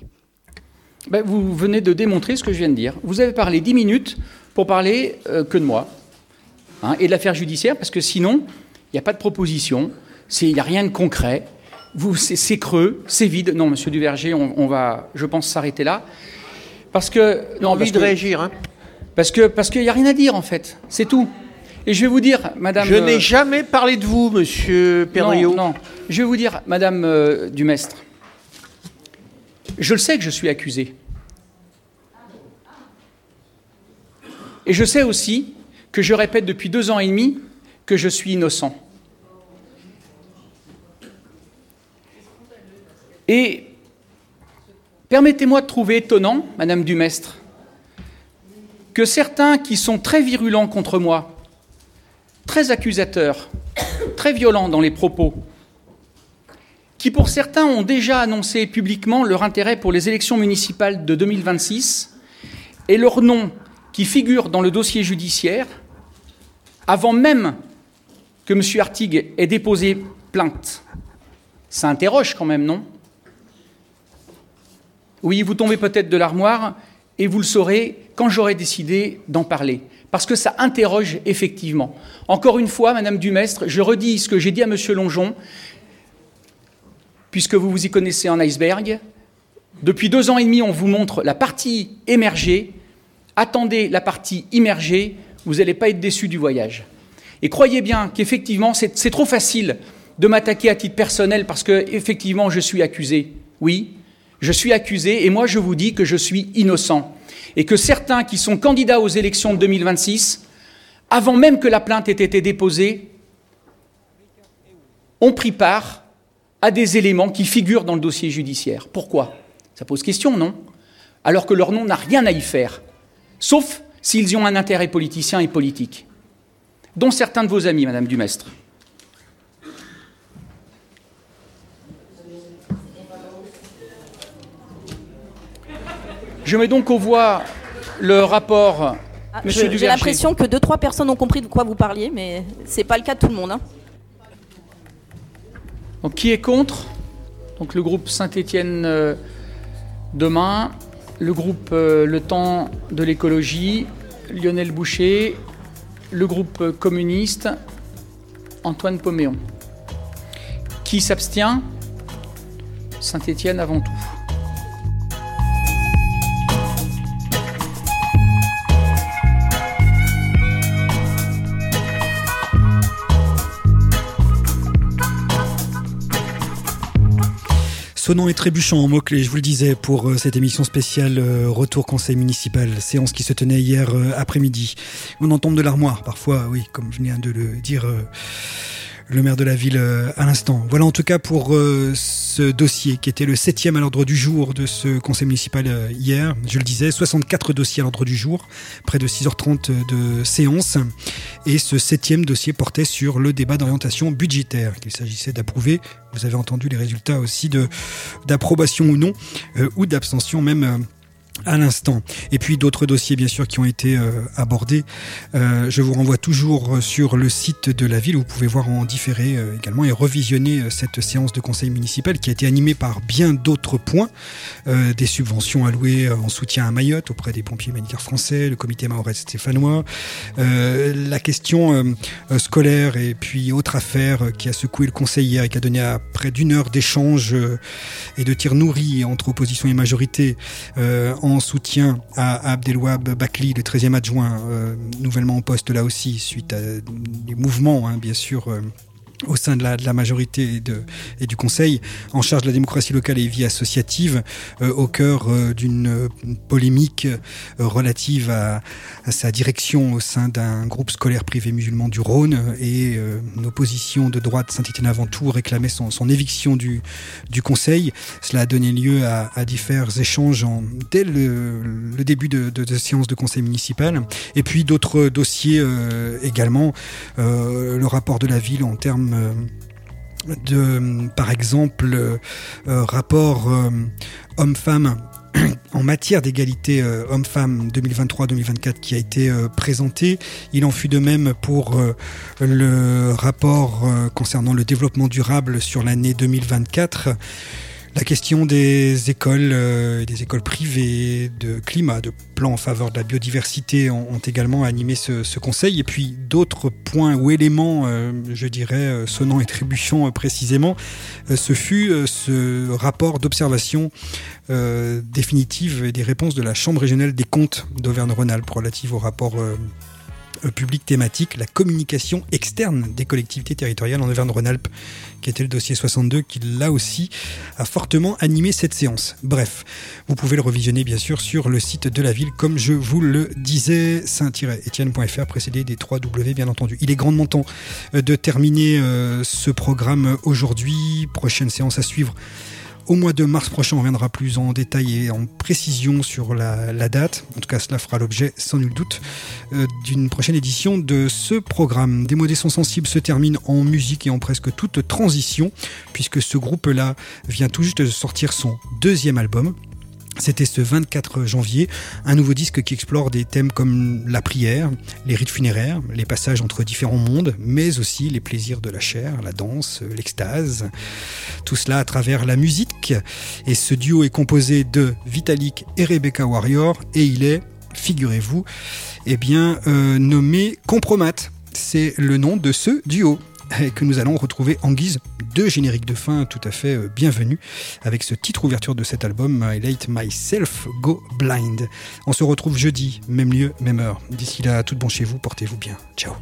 Vous venez de démontrer ce que je viens de dire. Vous avez parlé 10 minutes pour parler que de moi et de l'affaire judiciaire, parce que sinon, il n'y a pas de proposition, il n'y a rien de concret, c'est creux, c'est vide. Non, Monsieur Duverger, on va, je pense, s'arrêter là. Parce que... Non, envie de réagir, hein. Parce qu'il n'y a rien à dire, en fait. C'est tout. Et je vais vous dire, Madame... Je n'ai jamais parlé de vous, Monsieur Perdriau. Non. Je vais vous dire, Madame Dumestre, je le sais que je suis accusé. Et je sais aussi que je répète depuis 2 ans et demi que je suis innocent. Et... permettez-moi de trouver étonnant, Madame Dumestre, que certains qui sont très virulents contre moi, très accusateurs, très violents dans les propos, qui pour certains ont déjà annoncé publiquement leur intérêt pour les élections municipales de 2026 et leur nom qui figure dans le dossier judiciaire, avant même que M. Artigue ait déposé plainte. Ça interroge quand même, non ? Oui, vous tombez peut-être de l'armoire et vous le saurez quand j'aurai décidé d'en parler. Parce que ça interroge effectivement. Encore une fois, Madame Dumestre, je redis ce que j'ai dit à Monsieur Longeon, puisque vous vous y connaissez en iceberg. Depuis 2 ans et demi, on vous montre la partie émergée. Attendez la partie immergée, vous n'allez pas être déçus du voyage. Et croyez bien qu'effectivement, c'est trop facile de m'attaquer à titre personnel parce que, effectivement, je suis accusé. Oui, je suis accusé et moi, je vous dis que je suis innocent. Et que certains qui sont candidats aux élections de 2026, avant même que la plainte ait été déposée, ont pris part à des éléments qui figurent dans le dossier judiciaire. Pourquoi ? Ça pose question, non ? Alors que leur nom n'a rien à y faire, sauf s'ils y ont un intérêt politicien et politique, dont certains de vos amis, Madame Dumestre. Je mets donc aux voix le rapport. J'ai l'impression que 2-3 personnes ont compris de quoi vous parliez, mais ce n'est pas le cas de tout le monde. Hein. Donc, qui est contre ? Donc, le groupe Saint-Étienne demain, le groupe Le Temps de l'écologie, Lionel Boucher, le groupe communiste, Antoine Poméon. Qui s'abstient? Saint-Étienne avant tout. Sonnant et trébuchant en mots-clés, je vous le disais, pour cette émission spéciale Retour Conseil Municipal, séance qui se tenait hier après-midi. On en tombe de l'armoire, parfois, oui, comme je viens de le dire le maire de la ville à l'instant. Voilà en tout cas pour ce dossier qui était le 7e à l'ordre du jour de ce conseil municipal hier. Je le disais, 64 dossiers à l'ordre du jour, près de 6h30 de séance. Et ce 7e dossier portait sur le débat d'orientation budgétaire qu'il s'agissait d'approuver. Vous avez entendu les résultats aussi d'approbation ou non, ou d'abstention même à l'instant. Et puis d'autres dossiers bien sûr qui ont été abordés. Je vous renvoie toujours sur le site de la ville où vous pouvez voir en différé également et revisionner cette séance de conseil municipal qui a été animée par bien d'autres points. Des subventions allouées en soutien à Mayotte auprès des pompiers humanitaires français, le comité mahorais stéphanois, la question scolaire et puis autre affaire qui a secoué le conseil hier et qui a donné à près d'une heure d'échange et de tirs nourris entre opposition et majorité en soutien à Abdelwahab Bakli, le 13e adjoint, nouvellement en poste là aussi, suite à des mouvements, bien sûr, au sein de la majorité et du Conseil, en charge de la démocratie locale et vie associative, au cœur d'une polémique relative à sa direction au sein d'un groupe scolaire privé musulman du Rhône et une opposition de droite Saint-Étienne avant tout réclamait son éviction du Conseil. Cela a donné lieu à différents échanges dès le début de séance de Conseil municipal. Et puis d'autres dossiers également, le rapport de la ville en termes par exemple, rapport homme-femme en matière d'égalité homme-femme 2023-2024 qui a été présenté. Il en fut de même pour le rapport concernant le développement durable sur l'année 2024. La question des écoles privées, de climat, de plans en faveur de la biodiversité ont également animé ce conseil. Et puis d'autres points ou éléments, je dirais, sonnants et trébuchants précisément, ce fut ce rapport d'observation définitive des réponses de la Chambre régionale des comptes d'Auvergne-Rhône-Alpes relative au rapport public thématique, la communication externe des collectivités territoriales en Auvergne-Rhône-Alpes, qui était le dossier 62, qui là aussi a fortement animé cette séance. Bref, vous pouvez le revisionner bien sûr sur le site de la ville, comme je vous le disais, saint-etienne.fr, précédé des 3 W bien entendu. Il est grandement temps de terminer ce programme aujourd'hui. Prochaine séance à suivre au mois de mars prochain. On reviendra plus en détail et en précision sur la date. En tout cas, cela fera l'objet, sans nul doute, d'une prochaine édition de ce programme. Des mots des sons sensibles se terminent en musique et en presque toute transition, puisque ce groupe-là vient tout juste de sortir son 2e album. C'était ce 24 janvier, un nouveau disque qui explore des thèmes comme la prière, les rites funéraires, les passages entre différents mondes, mais aussi les plaisirs de la chair, la danse, l'extase. Tout cela à travers la musique. Et ce duo est composé de Vitalik et Rebecca Warrior, et il est, figurez-vous, nommé Compromat. C'est le nom de ce duo que nous allons retrouver en guise de générique de fin tout à fait bienvenue avec ce titre ouverture de cet album, I Let Myself Go Blind. On se retrouve jeudi, même lieu, même heure. D'ici là, tout bon chez vous, portez-vous bien. Ciao.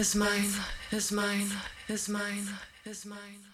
is mine, is mine, is mine, is mine.